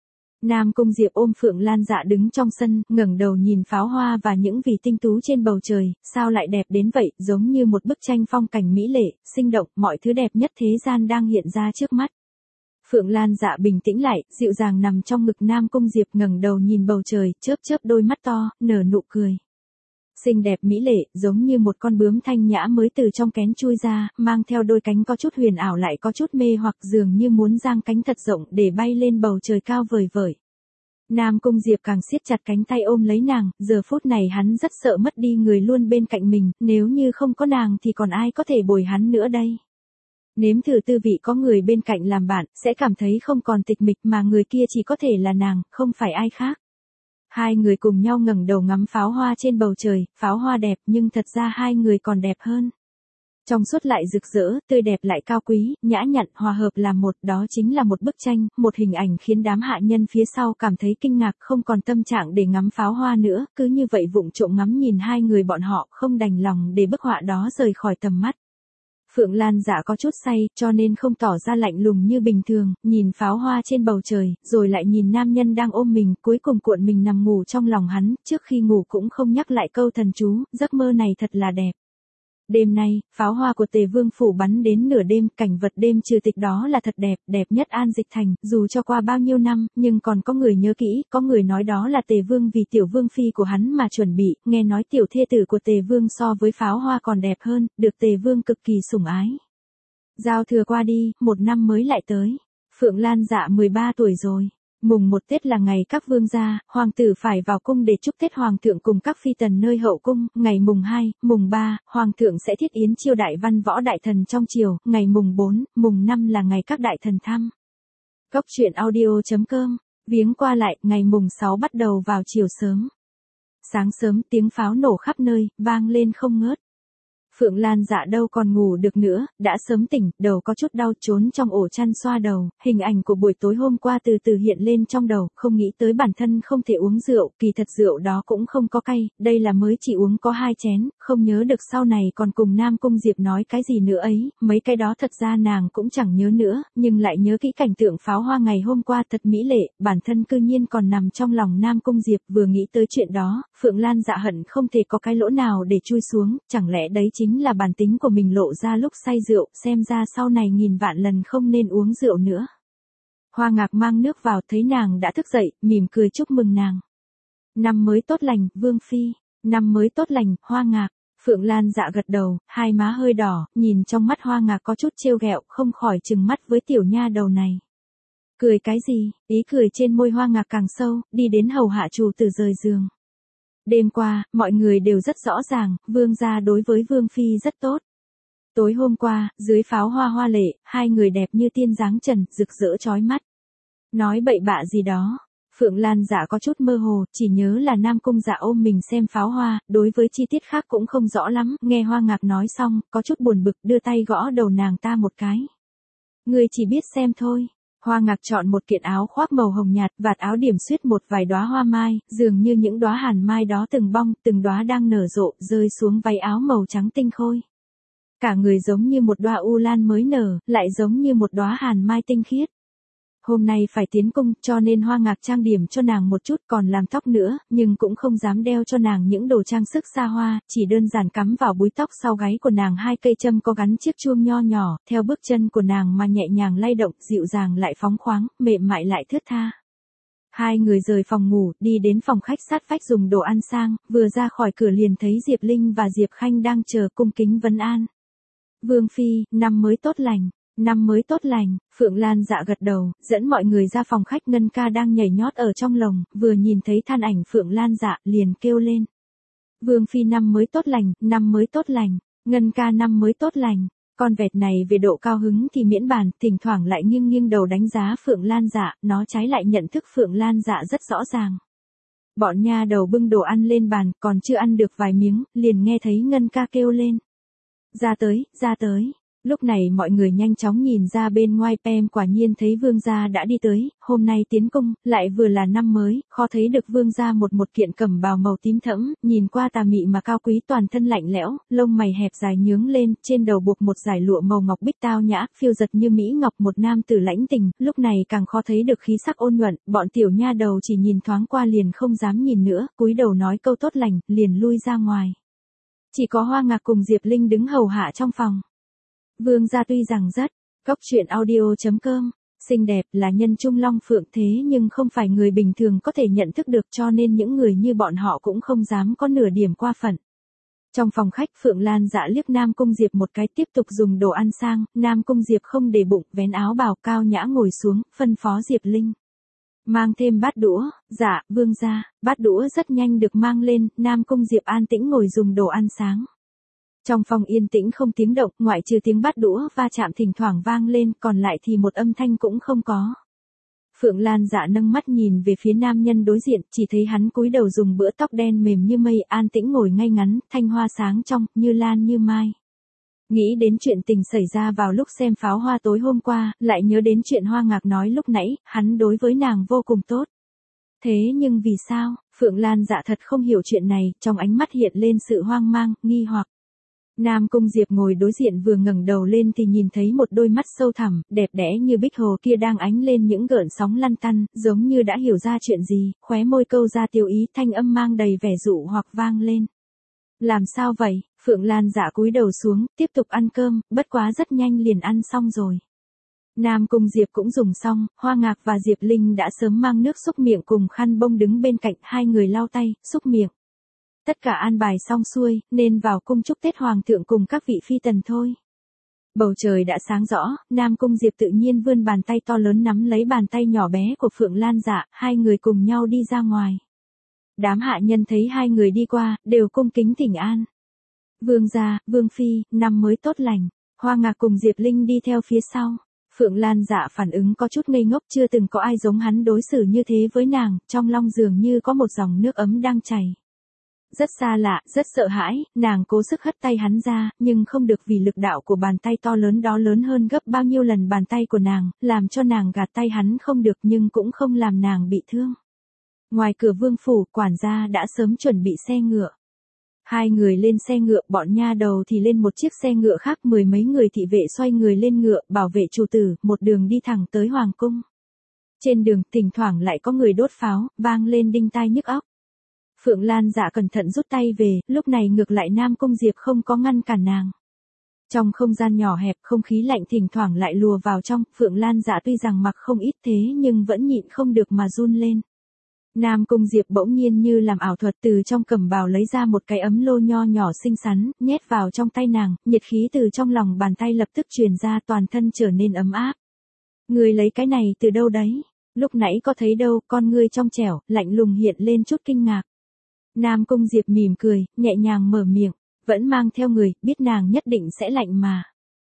A: Nam Cung Diệp ôm Phượng Lan Dạ đứng trong sân, ngẩng đầu nhìn pháo hoa và những vì tinh tú trên bầu trời, sao lại đẹp đến vậy, giống như một bức tranh phong cảnh mỹ lệ, sinh động, mọi thứ đẹp nhất thế gian đang hiện ra trước mắt. Phượng Lan Dạ bình tĩnh lại, dịu dàng nằm trong ngực Nam Cung Diệp ngẩng đầu nhìn bầu trời, chớp đôi mắt to, nở nụ cười. Xinh đẹp mỹ lệ, giống như một con bướm thanh nhã mới từ trong kén chui ra, mang theo đôi cánh có chút huyền ảo lại có chút mê hoặc dường như muốn giang cánh thật rộng để bay lên bầu trời cao vời vợi. Nam Cung Diệp càng siết chặt cánh tay ôm lấy nàng, giờ phút này hắn rất sợ mất đi người luôn bên cạnh mình, nếu như không có nàng thì còn ai có thể bồi hắn nữa đây. Nếm thử tư vị có người bên cạnh làm bạn, sẽ cảm thấy không còn tịch mịch mà người kia chỉ có thể là nàng, không phải ai khác. Hai người cùng nhau ngẩng đầu ngắm pháo hoa trên bầu trời, pháo hoa đẹp nhưng thật ra hai người còn đẹp hơn. Trong suốt lại rực rỡ, tươi đẹp lại cao quý, nhã nhặn, hòa hợp là một, đó chính là một bức tranh, một hình ảnh khiến đám hạ nhân phía sau cảm thấy kinh ngạc, không còn tâm trạng để ngắm pháo hoa nữa, cứ như vậy vụng trộm ngắm nhìn hai người bọn họ, không đành lòng để bức họa đó rời khỏi tầm mắt. Phượng Lan Dạ có chút say, cho nên không tỏ ra lạnh lùng như bình thường, nhìn pháo hoa trên bầu trời, rồi lại nhìn nam nhân đang ôm mình, cuối cùng cuộn mình nằm ngủ trong lòng hắn, trước khi ngủ cũng không nhắc lại câu thần chú, giấc mơ này thật là đẹp. Đêm nay, pháo hoa của Tề Vương phủ bắn đến nửa đêm, cảnh vật đêm trừ tịch đó là thật đẹp, đẹp nhất An Dịch Thành, dù cho qua bao nhiêu năm, nhưng còn có người nhớ kỹ, có người nói đó là Tề Vương vì tiểu vương phi của hắn mà chuẩn bị, nghe nói tiểu thê tử của Tề Vương so với pháo hoa còn đẹp hơn, được Tề Vương cực kỳ sủng ái. Giao thừa qua đi, một năm mới lại tới. Phượng Lan Dạ 13 tuổi rồi. Mùng 1 Tết là ngày các vương gia, hoàng tử phải vào cung để chúc Tết hoàng thượng cùng các phi tần nơi hậu cung, ngày mùng 2, mùng 3, hoàng thượng sẽ thiết yến chiêu đại văn võ đại thần trong triều, ngày mùng 4, mùng 5 là ngày các đại thần thăm. Cốc truyện audio.com, viếng qua lại, ngày mùng 6 bắt đầu vào chiều sớm. Sáng sớm tiếng pháo nổ khắp nơi, vang lên không ngớt. Phượng Lan Dạ đâu còn ngủ được nữa, đã sớm tỉnh, đầu có chút đau, trốn trong ổ chăn xoa đầu, hình ảnh của buổi tối hôm qua từ từ hiện lên trong đầu, không nghĩ tới bản thân không thể uống rượu, kỳ thật rượu đó cũng không có cay, đây là mới chỉ uống có 2 chén, không nhớ được sau này còn cùng Nam Cung Diệp nói cái gì nữa ấy, mấy cái đó thật ra nàng cũng chẳng nhớ nữa, nhưng lại nhớ kỹ cảnh tượng pháo hoa ngày hôm qua thật mỹ lệ, bản thân cư nhiên còn nằm trong lòng Nam Cung Diệp, vừa nghĩ tới chuyện đó, Phượng Lan Dạ hận không thể có cái lỗ nào để chui xuống, chẳng lẽ đấy chính là bản tính của mình lộ ra lúc say rượu, xem ra sau này nghìn vạn lần không nên uống rượu nữa. Hoa Ngạc mang nước vào, thấy nàng đã thức dậy, mỉm cười chúc mừng nàng. Năm mới tốt lành, Vương Phi, năm mới tốt lành, Hoa Ngạc. Phượng Lan Dạ gật đầu, hai má hơi đỏ, nhìn trong mắt Hoa Ngạc có chút trêu ghẹo, không khỏi trừng mắt với tiểu nha đầu này. Cười cái gì, ý cười trên môi Hoa Ngạc càng sâu, đi đến hầu hạ chủ tử rời giường. Đêm qua, mọi người đều rất rõ ràng, vương gia đối với vương phi rất tốt. Tối hôm qua, dưới pháo hoa hoa lệ, hai người đẹp như tiên dáng trần, rực rỡ chói mắt. Nói bậy bạ gì đó. Phượng Lan Dạ có chút mơ hồ, chỉ nhớ là Nam Cung Dạ ôm mình xem pháo hoa, đối với chi tiết khác cũng không rõ lắm, nghe Hoa Ngạc nói xong, có chút buồn bực, đưa tay gõ đầu nàng ta một cái. Ngươi chỉ biết xem thôi. Hoa Ngạc chọn một kiện áo khoác màu hồng nhạt, vạt áo điểm xuyết một vài đóa hoa mai, dường như những đóa hàn mai đó từng bong, từng đóa đang nở rộ, rơi xuống váy áo màu trắng tinh khôi. Cả người giống như một đóa u lan mới nở, lại giống như một đóa hàn mai tinh khiết. Hôm nay phải tiến cung, cho nên Hoa Ngạc trang điểm cho nàng một chút, còn làm tóc nữa, nhưng cũng không dám đeo cho nàng những đồ trang sức xa hoa, chỉ đơn giản cắm vào búi tóc sau gáy của nàng 2 cây châm có gắn chiếc chuông nho nhỏ, theo bước chân của nàng mà nhẹ nhàng lay động, dịu dàng lại phóng khoáng, mềm mại lại thướt tha. Hai người rời phòng ngủ, đi đến phòng khách sát vách dùng đồ ăn sang, vừa ra khỏi cửa liền thấy Diệp Linh và Diệp Khanh đang chờ cung kính vấn an. Vương Phi, năm mới tốt lành. Năm mới tốt lành, Phượng Lan Dạ gật đầu, dẫn mọi người ra phòng khách. Ngân ca đang nhảy nhót ở trong lồng, vừa nhìn thấy than ảnh Phượng Lan Dạ, liền kêu lên. Vương Phi năm mới tốt lành, năm mới tốt lành, Ngân ca năm mới tốt lành. Con vẹt này về độ cao hứng thì miễn bàn, thỉnh thoảng lại nghiêng nghiêng đầu đánh giá Phượng Lan Dạ, nó trái lại nhận thức Phượng Lan Dạ rất rõ ràng. Bọn nha đầu bưng đồ ăn lên bàn, còn chưa ăn được vài miếng, liền nghe thấy Ngân ca kêu lên. Ra tới, ra tới. Lúc này mọi người nhanh chóng nhìn ra bên ngoài pem, quả nhiên thấy vương gia đã đi tới, hôm nay tiến cung, lại vừa là năm mới, khó thấy được vương gia một kiện cẩm bào màu tím thẫm, nhìn qua tà mị mà cao quý, toàn thân lạnh lẽo, lông mày hẹp dài nhướng lên, trên đầu buộc một dải lụa màu ngọc bích tao nhã, phiêu giật như mỹ ngọc, một nam tử lãnh tình, lúc này càng khó thấy được khí sắc ôn nhuận, bọn tiểu nha đầu chỉ nhìn thoáng qua liền không dám nhìn nữa, cúi đầu nói câu tốt lành, liền lui ra ngoài. Chỉ có Hoa Ngạc cùng Diệp Linh đứng hầu hạ trong phòng. Vương gia tuy rằng rất, cốc truyện audio.com, xinh đẹp là nhân trung long phượng, thế nhưng không phải người bình thường có thể nhận thức được, cho nên những người như bọn họ cũng không dám có nửa điểm qua phận. Trong phòng khách, Phượng Lan Dạ liếc Nam Cung Diệp một cái, tiếp tục dùng đồ ăn sang, Nam Cung Diệp không để bụng, vén áo bào cao nhã ngồi xuống, phân phó Diệp Linh. Mang thêm bát đũa, dạ, vương gia, bát đũa rất nhanh được mang lên, Nam Cung Diệp an tĩnh ngồi dùng đồ ăn sáng. Trong phòng yên tĩnh không tiếng động, ngoại trừ tiếng bát đũa va chạm thỉnh thoảng vang lên, còn lại thì một âm thanh cũng không có. Phượng Lan Dạ nâng mắt nhìn về phía nam nhân đối diện, chỉ thấy hắn cúi đầu dùng bữa tóc đen mềm như mây, an tĩnh ngồi ngay ngắn, thanh hoa sáng trong, như lan như mai. Nghĩ đến chuyện tình xảy ra vào lúc xem pháo hoa tối hôm qua, lại nhớ đến chuyện Hoa Ngạc nói lúc nãy, hắn đối với nàng vô cùng tốt. Thế nhưng vì sao, Phượng Lan Dạ thật không hiểu chuyện này, trong ánh mắt hiện lên sự hoang mang, nghi hoặc. Nam Cung Diệp ngồi đối diện vừa ngẩng đầu lên thì nhìn thấy một đôi mắt sâu thẳm, đẹp đẽ như bích hồ kia đang ánh lên những gợn sóng lăn tăn, giống như đã hiểu ra chuyện gì, khóe môi câu ra tiêu ý, thanh âm mang đầy vẻ dụ hoặc vang lên. Làm sao vậy? Phượng Lan Dạ cúi đầu xuống, tiếp tục ăn cơm, bất quá rất nhanh liền ăn xong rồi. Nam Cung Diệp cũng dùng xong, Hoa Ngạc và Diệp Linh đã sớm mang nước xúc miệng cùng khăn bông đứng bên cạnh, hai người lau tay, xúc miệng. Tất cả an bài xong xuôi, nên vào cung chúc Tết Hoàng thượng cùng các vị phi tần thôi. Bầu trời đã sáng rõ, Nam Cung Diệp tự nhiên vươn bàn tay to lớn nắm lấy bàn tay nhỏ bé của Phượng Lan Dạ, hai người cùng nhau đi ra ngoài. Đám hạ nhân thấy hai người đi qua, đều cung kính thỉnh an. Vương gia, Vương phi, năm mới tốt lành. Hoa Ngạc cùng Diệp Linh đi theo phía sau. Phượng Lan Dạ phản ứng có chút ngây ngốc, chưa từng có ai giống hắn đối xử như thế với nàng, trong lòng dường như có một dòng nước ấm đang chảy. Rất xa lạ, rất sợ hãi, nàng cố sức hất tay hắn ra, nhưng không được vì lực đạo của bàn tay to lớn đó lớn hơn gấp bao nhiêu lần bàn tay của nàng, làm cho nàng gạt tay hắn không được nhưng cũng không làm nàng bị thương. Ngoài cửa vương phủ, quản gia đã sớm chuẩn bị xe ngựa. Hai người lên xe ngựa, bọn nha đầu thì lên một chiếc xe ngựa khác, mười mấy người thị vệ xoay người lên ngựa, bảo vệ chủ tử, một đường đi thẳng tới hoàng cung. Trên đường, thỉnh thoảng lại có người đốt pháo, vang lên đinh tai nhức óc. Phượng Lan Dạ cẩn thận rút tay về, lúc này ngược lại Nam Cung Diệp không có ngăn cản nàng. Trong không gian nhỏ hẹp, không khí lạnh thỉnh thoảng lại lùa vào trong, Phượng Lan Dạ tuy rằng mặc không ít thế nhưng vẫn nhịn không được mà run lên. Nam Cung Diệp bỗng nhiên như làm ảo thuật từ trong cẩm bào lấy ra một cái ấm lô nho nhỏ xinh xắn, nhét vào trong tay nàng, nhiệt khí từ trong lòng bàn tay lập tức truyền ra, toàn thân trở nên ấm áp. Người lấy cái này từ đâu đấy? Lúc nãy có thấy đâu, con ngươi trong trẻo, lạnh lùng hiện lên chút kinh ngạc. Nam Cung Diệp mỉm cười, nhẹ nhàng mở miệng, vẫn mang theo người, biết nàng nhất định sẽ lạnh mà.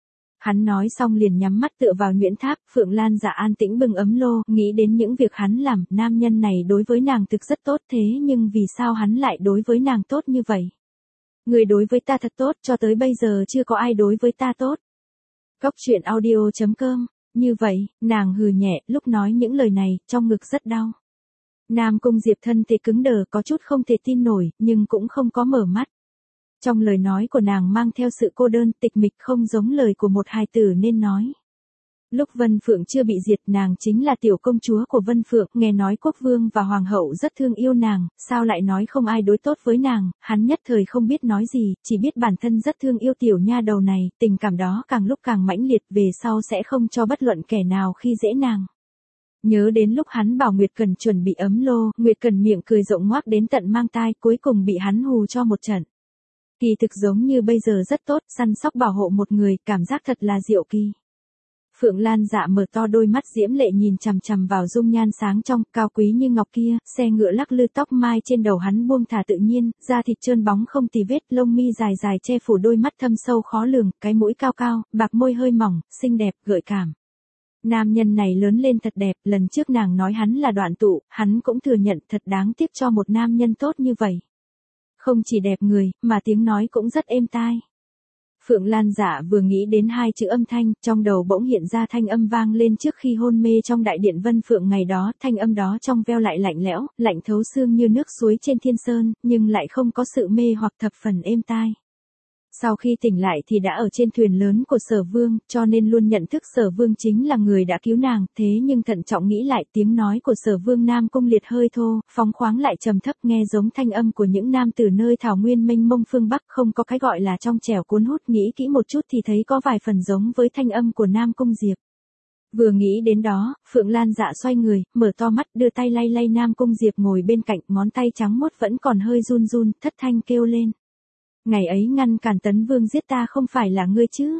A: Hắn nói xong liền nhắm mắt tựa vào nhuyễn tháp, Phượng Lan Dạ an tĩnh bưng ấm lô, nghĩ đến những việc hắn làm, nam nhân này đối với nàng thực rất tốt thế nhưng vì sao hắn lại đối với nàng tốt như vậy? Người đối với ta thật tốt, cho tới bây giờ chưa có ai đối với ta tốt. Góc truyện audio.com, như vậy, nàng hừ nhẹ, lúc nói những lời này, trong ngực rất đau. Nam Cung Diệp thân thể cứng đờ, có chút không thể tin nổi, nhưng cũng không có mở mắt. Trong lời nói của nàng mang theo sự cô đơn, tịch mịch, không giống lời của một hài tử nên nói. Lúc Vân Phượng chưa bị diệt, nàng chính là tiểu công chúa của Vân Phượng, nghe nói quốc vương và hoàng hậu rất thương yêu nàng, sao lại nói không ai đối tốt với nàng, hắn nhất thời không biết nói gì, chỉ biết bản thân rất thương yêu tiểu nha đầu này, tình cảm đó càng lúc càng mãnh liệt, về sau sẽ không cho bất luận kẻ nào khi dễ nàng. Nhớ đến lúc hắn bảo Nguyệt Cần chuẩn bị ấm lô, Nguyệt Cần miệng cười rộng ngoác đến tận mang tai, cuối cùng bị hắn hù cho một trận. Kỳ thực giống như bây giờ rất tốt, săn sóc bảo hộ một người, cảm giác thật là diệu kỳ. Phượng Lan Dạ mở to đôi mắt diễm lệ nhìn chằm chằm vào dung nhan sáng trong, cao quý như ngọc kia, xe ngựa lắc lư, tóc mai trên đầu hắn buông thả tự nhiên, da thịt trơn bóng không tì vết, lông mi dài dài che phủ đôi mắt thâm sâu khó lường, cái mũi cao cao, bạc môi hơi mỏng, xinh đẹp, gợi cảm. Nam nhân này lớn lên thật đẹp, lần trước nàng nói hắn là đoạn tụ, hắn cũng thừa nhận thật đáng tiếc cho một nam nhân tốt như vậy. Không chỉ đẹp người, mà tiếng nói cũng rất êm tai. Phượng Lan Dạ vừa nghĩ đến hai chữ âm thanh, trong đầu bỗng hiện ra thanh âm vang lên trước khi hôn mê trong đại điện Vân Phượng ngày đó, thanh âm đó trong veo lại lạnh lẽo, lạnh thấu xương như nước suối trên thiên sơn, nhưng lại không có sự mê hoặc, thập phần êm tai. Sau khi tỉnh lại thì đã ở trên thuyền lớn của Sở Vương, cho nên luôn nhận thức Sở Vương chính là người đã cứu nàng, thế nhưng thận trọng nghĩ lại, tiếng nói của Sở Vương Nam Cung Liệt hơi thô, phóng khoáng lại trầm thấp, nghe giống thanh âm của những nam tử nơi thảo nguyên mênh mông phương Bắc, không có cái gọi là trong trẻo cuốn hút, nghĩ kỹ một chút thì thấy có vài phần giống với thanh âm của Nam Cung Diệp. Vừa nghĩ đến đó, Phượng Lan Dạ xoay người, mở to mắt, đưa tay lay lay Nam Cung Diệp ngồi bên cạnh, ngón tay trắng muốt vẫn còn hơi run run, thất thanh kêu lên. Ngày ấy ngăn cản Tấn Vương giết ta không phải là ngươi chứ?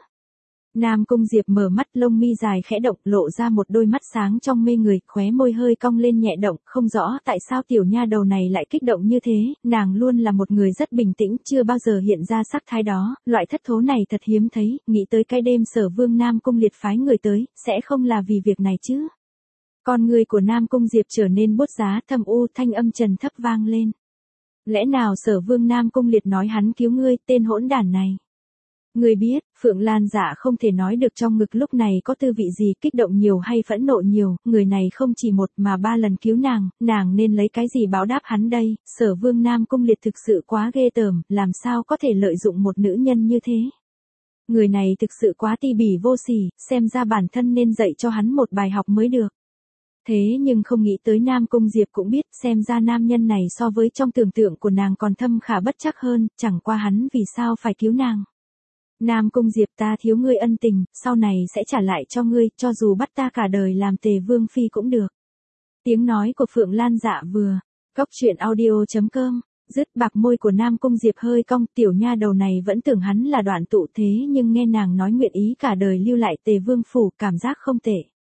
A: Nam Cung Diệp mở mắt, lông mi dài khẽ động, lộ ra một đôi mắt sáng trong mê người, khóe môi hơi cong lên nhẹ động, không rõ tại sao tiểu nha đầu này lại kích động như thế, nàng luôn là một người rất bình tĩnh, chưa bao giờ hiện ra sắc thái đó, loại thất thố này thật hiếm thấy, nghĩ tới cái đêm Sở Vương Nam Cung Liệt phái người tới, sẽ không là vì việc này chứ? Con người của Nam Cung Diệp trở nên bút giá, thâm u, thanh âm trầm thấp vang lên. Lẽ nào Sở Vương Nam Cung Liệt nói hắn cứu ngươi, tên hỗn đản này? Người biết, Phượng Lan Dạ không thể nói được trong ngực lúc này có tư vị gì, kích động nhiều hay phẫn nộ nhiều, người này không chỉ một mà 3 lần cứu nàng nên lấy cái gì báo đáp hắn đây, Sở Vương Nam Cung Liệt thực sự quá ghê tởm, làm sao có thể lợi dụng một nữ nhân như thế. Người này thực sự quá ti bỉ vô sỉ, xem ra bản thân nên dạy cho hắn một bài học mới được. Thế nhưng không nghĩ tới Nam Cung Diệp cũng biết, xem ra nam nhân này so với trong tưởng tượng của nàng còn thâm khả bất trắc hơn, chẳng qua hắn vì sao phải cứu nàng. Nam Cung Diệp, ta thiếu ngươi ân tình, sau này sẽ trả lại cho ngươi, cho dù bắt ta cả đời làm Tề Vương Phi cũng được. Tiếng nói của Phượng Lan Dạ vừa. Cóc truyện audio.com. Dứt bạc môi của Nam Cung Diệp hơi cong, tiểu nha đầu này vẫn tưởng hắn là Đoạn Tụ thế nhưng nghe nàng nói nguyện ý cả đời lưu lại Tề Vương Phủ, cảm giác không tệ.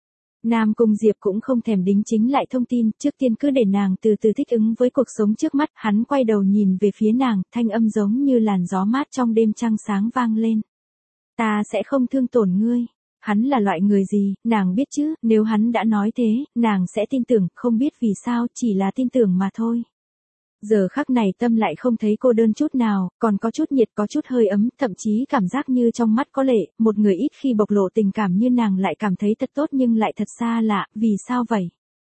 A: Nam Cung Diệp cũng không thèm đính chính lại thông tin, trước tiên cứ để nàng từ từ thích ứng với cuộc sống trước mắt, hắn quay đầu nhìn về phía nàng, thanh âm giống như làn gió mát trong đêm trăng sáng vang lên. Ta sẽ không thương tổn ngươi. Hắn là loại người gì, nàng biết chứ, nếu hắn đã nói thế, nàng sẽ tin tưởng, không biết vì sao, chỉ là tin tưởng mà thôi. Giờ khắc này tâm lại không thấy cô đơn chút nào, còn có chút nhiệt, có chút hơi ấm, thậm chí cảm giác như trong mắt có lệ, một người ít khi bộc lộ tình cảm như nàng lại cảm thấy thật tốt nhưng lại thật xa lạ, vì sao vậy?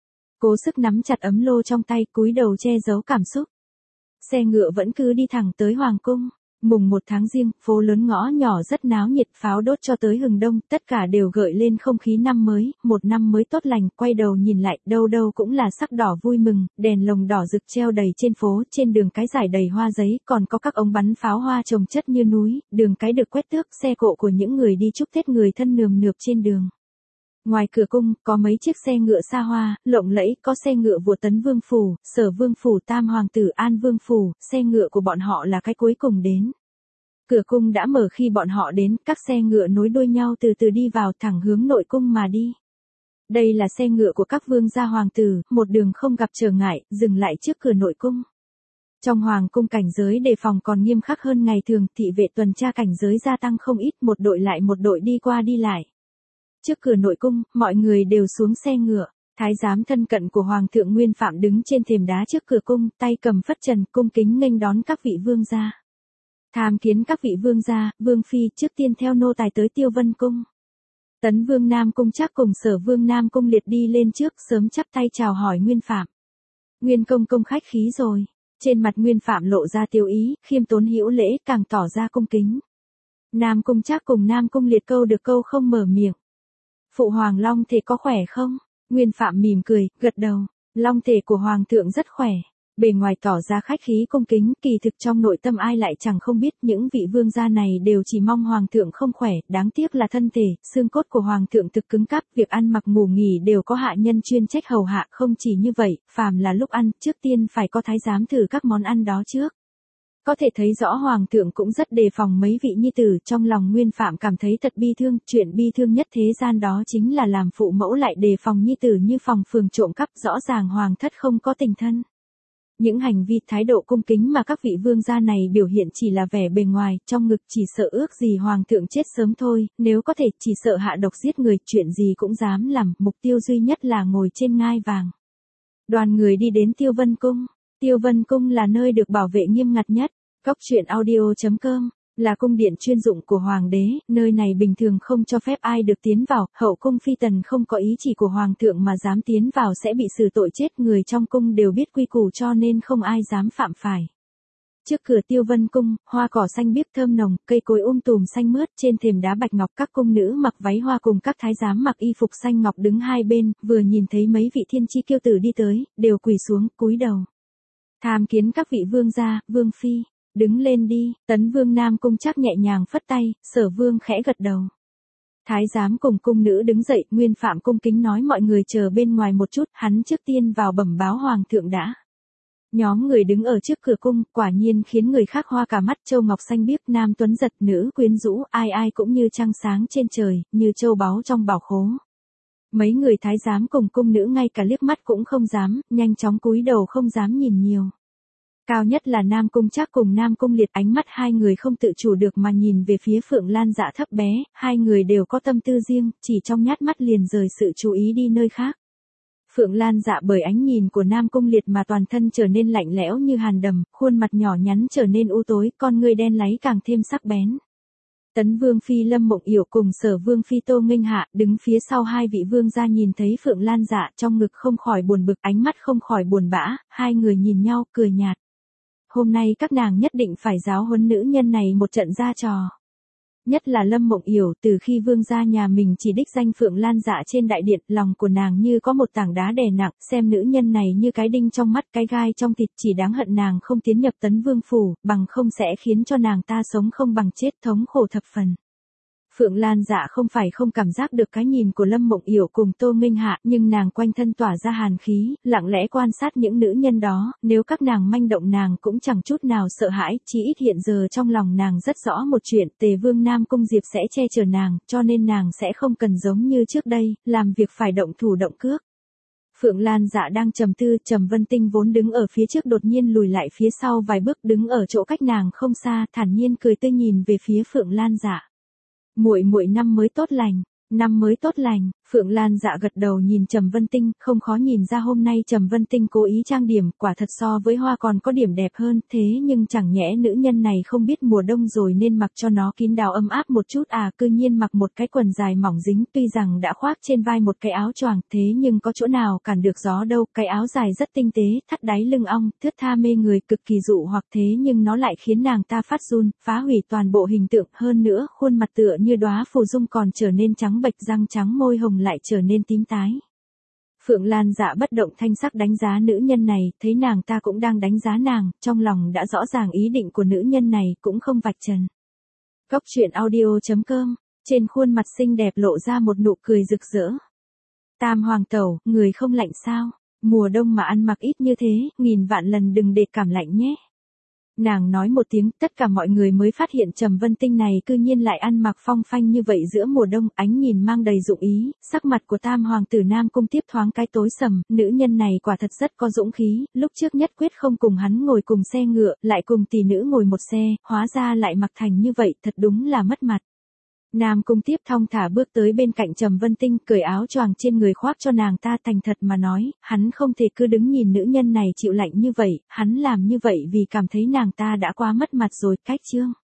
A: Cố sức nắm chặt ấm lô trong tay, cúi đầu che giấu cảm xúc. Xe ngựa vẫn cứ đi thẳng tới Hoàng Cung. Mùng 1 tháng Giêng, phố lớn ngõ nhỏ rất náo nhiệt, pháo đốt cho tới hừng đông, tất cả đều gợi lên không khí năm mới, một năm mới tốt lành, quay đầu nhìn lại, đâu đâu cũng là sắc đỏ vui mừng, đèn lồng đỏ rực treo đầy trên phố, trên đường cái giải đầy hoa giấy, còn có các ống bắn pháo hoa chồng chất như núi, đường cái được quét tước, xe cộ của những người đi chúc Tết người thân nườm nượp trên đường. Ngoài cửa cung, có mấy chiếc xe ngựa xa hoa, lộng lẫy, có xe ngựa vua Tấn Vương Phủ, Sở Vương Phủ, Tam Hoàng tử An Vương Phủ, xe ngựa của bọn họ là cái cuối cùng đến. Cửa cung đã mở khi bọn họ đến, các xe ngựa nối đuôi nhau từ từ đi vào thẳng hướng nội cung mà đi. Đây là xe ngựa của các vương gia hoàng tử, một đường không gặp trở ngại, dừng lại trước cửa nội cung. Trong hoàng cung cảnh giới đề phòng còn nghiêm khắc hơn ngày thường, thị vệ tuần tra cảnh giới gia tăng không ít, một đội lại một đội đi qua đi lại. Trước cửa nội cung, mọi người đều xuống xe ngựa. Thái giám thân cận của Hoàng thượng Nguyên Phạm đứng trên thềm đá trước cửa cung, tay cầm phất trần, cung kính nghênh đón các vị vương gia. Tham kiến các vị vương gia, vương phi, trước tiên theo nô tài tới Tiêu Vân Cung. Tấn Vương Nam Cung Trác cùng Sở Vương Nam Cung Liệt đi lên trước, sớm chắp tay chào hỏi Nguyên Phạm. Nguyên công công khách khí rồi. Trên mặt Nguyên Phạm lộ ra tiêu ý, khiêm tốn hữu lễ, càng tỏ ra cung kính. Nam Cung Trác cùng Nam Cung Liệt câu được câu không mở miệng. Phụ Hoàng Long thể có khỏe không? Nguyên Phạm mỉm cười, gật đầu. Long thể của Hoàng thượng rất khỏe. Bề ngoài tỏ ra khách khí cung kính, kỳ thực trong nội tâm ai lại chẳng không biết những vị vương gia này đều chỉ mong Hoàng thượng không khỏe, đáng tiếc là thân thể, xương cốt của Hoàng thượng thực cứng cáp, việc ăn mặc ngủ nghỉ đều có hạ nhân chuyên trách hầu hạ, không chỉ như vậy, phàm là lúc ăn, trước tiên phải có thái giám thử các món ăn đó trước. Có thể thấy rõ Hoàng thượng cũng rất đề phòng mấy vị nhi tử, trong lòng Nguyên Phạm cảm thấy thật bi thương, chuyện bi thương nhất thế gian đó chính là làm phụ mẫu lại đề phòng nhi tử như phòng phường trộm cắp, rõ ràng Hoàng thất không có tình thân. Những hành vi thái độ cung kính mà các vị vương gia này biểu hiện chỉ là vẻ bề ngoài, trong ngực chỉ sợ ước gì Hoàng thượng chết sớm thôi, nếu có thể chỉ sợ hạ độc giết người, chuyện gì cũng dám làm, mục tiêu duy nhất là ngồi trên ngai vàng. Đoàn người đi đến Tiêu Vân Cung. Tiêu Vân Cung là nơi được bảo vệ nghiêm ngặt nhất. Cóc truyện audio.com là cung điện chuyên dụng của Hoàng đế, nơi này bình thường không cho phép ai được tiến vào, hậu cung phi tần không có ý chỉ của Hoàng thượng mà dám tiến vào sẽ bị xử tội chết, người trong cung đều biết quy củ cho nên không ai dám phạm phải. Trước cửa Tiêu Vân Cung, hoa cỏ xanh biếc thơm nồng, cây cối tùm xanh mướt, trên thềm đá bạch ngọc các cung nữ mặc váy hoa cùng các thái giám mặc y phục xanh ngọc đứng hai bên, vừa nhìn thấy mấy vị thiên chi kiêu tử đi tới, đều quỳ xuống, cúi đầu. Tham kiến các vị vương gia, vương phi. Đứng lên đi, Tấn Vương Nam Cung Trác nhẹ nhàng phất tay, Sở Vương khẽ gật đầu. Thái giám cùng cung nữ đứng dậy, Nguyên Phạm cung kính nói mọi người chờ bên ngoài một chút, hắn trước tiên vào bẩm báo Hoàng thượng đã. Nhóm người đứng ở trước cửa cung, quả nhiên khiến người khác hoa cả mắt, châu ngọc xanh biếc, nam tuấn giật, nữ quyến rũ, ai ai cũng như trăng sáng trên trời, như châu báu trong bảo khố. Mấy người thái giám cùng cung nữ ngay cả liếc mắt cũng không dám, nhanh chóng cúi đầu không dám nhìn nhiều. Cao nhất là Nam Cung Trác cùng Nam Cung Liệt, ánh mắt hai người không tự chủ được mà nhìn về phía Phượng Lan Dạ thấp bé, hai người đều có tâm tư riêng, chỉ trong nhát mắt liền rời sự chú ý đi nơi khác. Phượng Lan Dạ bởi ánh nhìn của Nam Cung Liệt mà toàn thân trở nên lạnh lẽo như hàn đầm, khuôn mặt nhỏ nhắn trở nên u tối, con ngươi đen láy càng thêm sắc bén. Tấn Vương Phi Lâm Mộng Yểu cùng Sở Vương Phi Tô Nghênh Hạ đứng phía sau hai vị vương gia nhìn thấy Phượng Lan Dạ trong ngực không khỏi buồn bực, ánh mắt không khỏi buồn bã, hai người nhìn nhau cười nhạt. Hôm nay các nàng nhất định phải giáo huấn nữ nhân này một trận ra trò. Nhất là Lâm Mộng Yểu, từ khi vương gia nhà mình chỉ đích danh Phượng Lan Dạ trên đại điện, lòng của nàng như có một tảng đá đè nặng, xem nữ nhân này như cái đinh trong mắt, cái gai trong thịt, chỉ đáng hận nàng không tiến nhập Tấn Vương phủ, bằng không sẽ khiến cho nàng ta sống không bằng chết, thống khổ thập phần. Phượng Lan Dạ không phải không cảm giác được cái nhìn của Lâm Mộng Yểu cùng Tô Nghênh Hạ, nhưng nàng quanh thân tỏa ra hàn khí, lặng lẽ quan sát những nữ nhân đó, nếu các nàng manh động nàng cũng chẳng chút nào sợ hãi, chỉ ít hiện giờ trong lòng nàng rất rõ một chuyện, Tề Vương Nam Cung Diệp sẽ che chở nàng, cho nên nàng sẽ không cần giống như trước đây, làm việc phải động thủ động cước. Phượng Lan Dạ đang trầm tư, Trầm Vân Tinh vốn đứng ở phía trước đột nhiên lùi lại phía sau vài bước, đứng ở chỗ cách nàng không xa, thản nhiên cười tươi nhìn về phía Phượng Lan Dạ. Muội muội năm mới tốt lành, năm mới tốt lành. Phượng Lan Dạ gật đầu nhìn Trầm Vân Tinh, không khó nhìn ra hôm nay Trầm Vân Tinh cố ý trang điểm, quả thật so với hoa còn có điểm đẹp hơn, thế nhưng chẳng nhẽ nữ nhân này không biết mùa đông rồi nên mặc cho nó kín đáo ấm áp một chút à, cư nhiên mặc một cái quần dài mỏng dính, tuy rằng đã khoác trên vai một cái áo choàng, thế nhưng có chỗ nào cản được gió đâu, cái áo dài rất tinh tế, thắt đáy lưng ong, thướt tha mê người, cực kỳ dụ hoặc, thế nhưng nó lại khiến nàng ta phát run, phá hủy toàn bộ hình tượng, hơn nữa, khuôn mặt tựa như đóa phù dung còn trở nên trắng bệch, răng trắng môi hồng lại trở nên tím tái. Phượng Lan Dạ bất động thanh sắc đánh giá nữ nhân này, thấy nàng ta cũng đang đánh giá nàng, trong lòng đã rõ ràng ý định của nữ nhân này, cũng không vạch trần. Cốc truyện audio.com, trên khuôn mặt xinh đẹp lộ ra một nụ cười rực rỡ. Tam hoàng tẩu, người không lạnh sao? Mùa đông mà ăn mặc ít như thế, nghìn vạn lần đừng để cảm lạnh nhé. Nàng nói một tiếng, tất cả mọi người mới phát hiện Trầm Vân Tinh này cư nhiên lại ăn mặc phong phanh như vậy giữa mùa đông, ánh nhìn mang đầy dụng ý, sắc mặt của tam hoàng tử Nam Cung tiếp thoáng cái tối sầm, nữ nhân này quả thật rất có dũng khí, lúc trước nhất quyết không cùng hắn ngồi cùng xe ngựa, lại cùng tỷ nữ ngồi một xe, hóa ra lại mặc thành như vậy, thật đúng là mất mặt. Nam Cung tiếp thong thả bước tới bên cạnh Trầm Vân Tinh, cởi áo choàng trên người khoác cho nàng ta, thành thật mà nói, hắn không thể cứ đứng nhìn nữ nhân này chịu lạnh như vậy, hắn làm như vậy vì cảm thấy nàng ta đã quá mất mặt rồi, cách chương.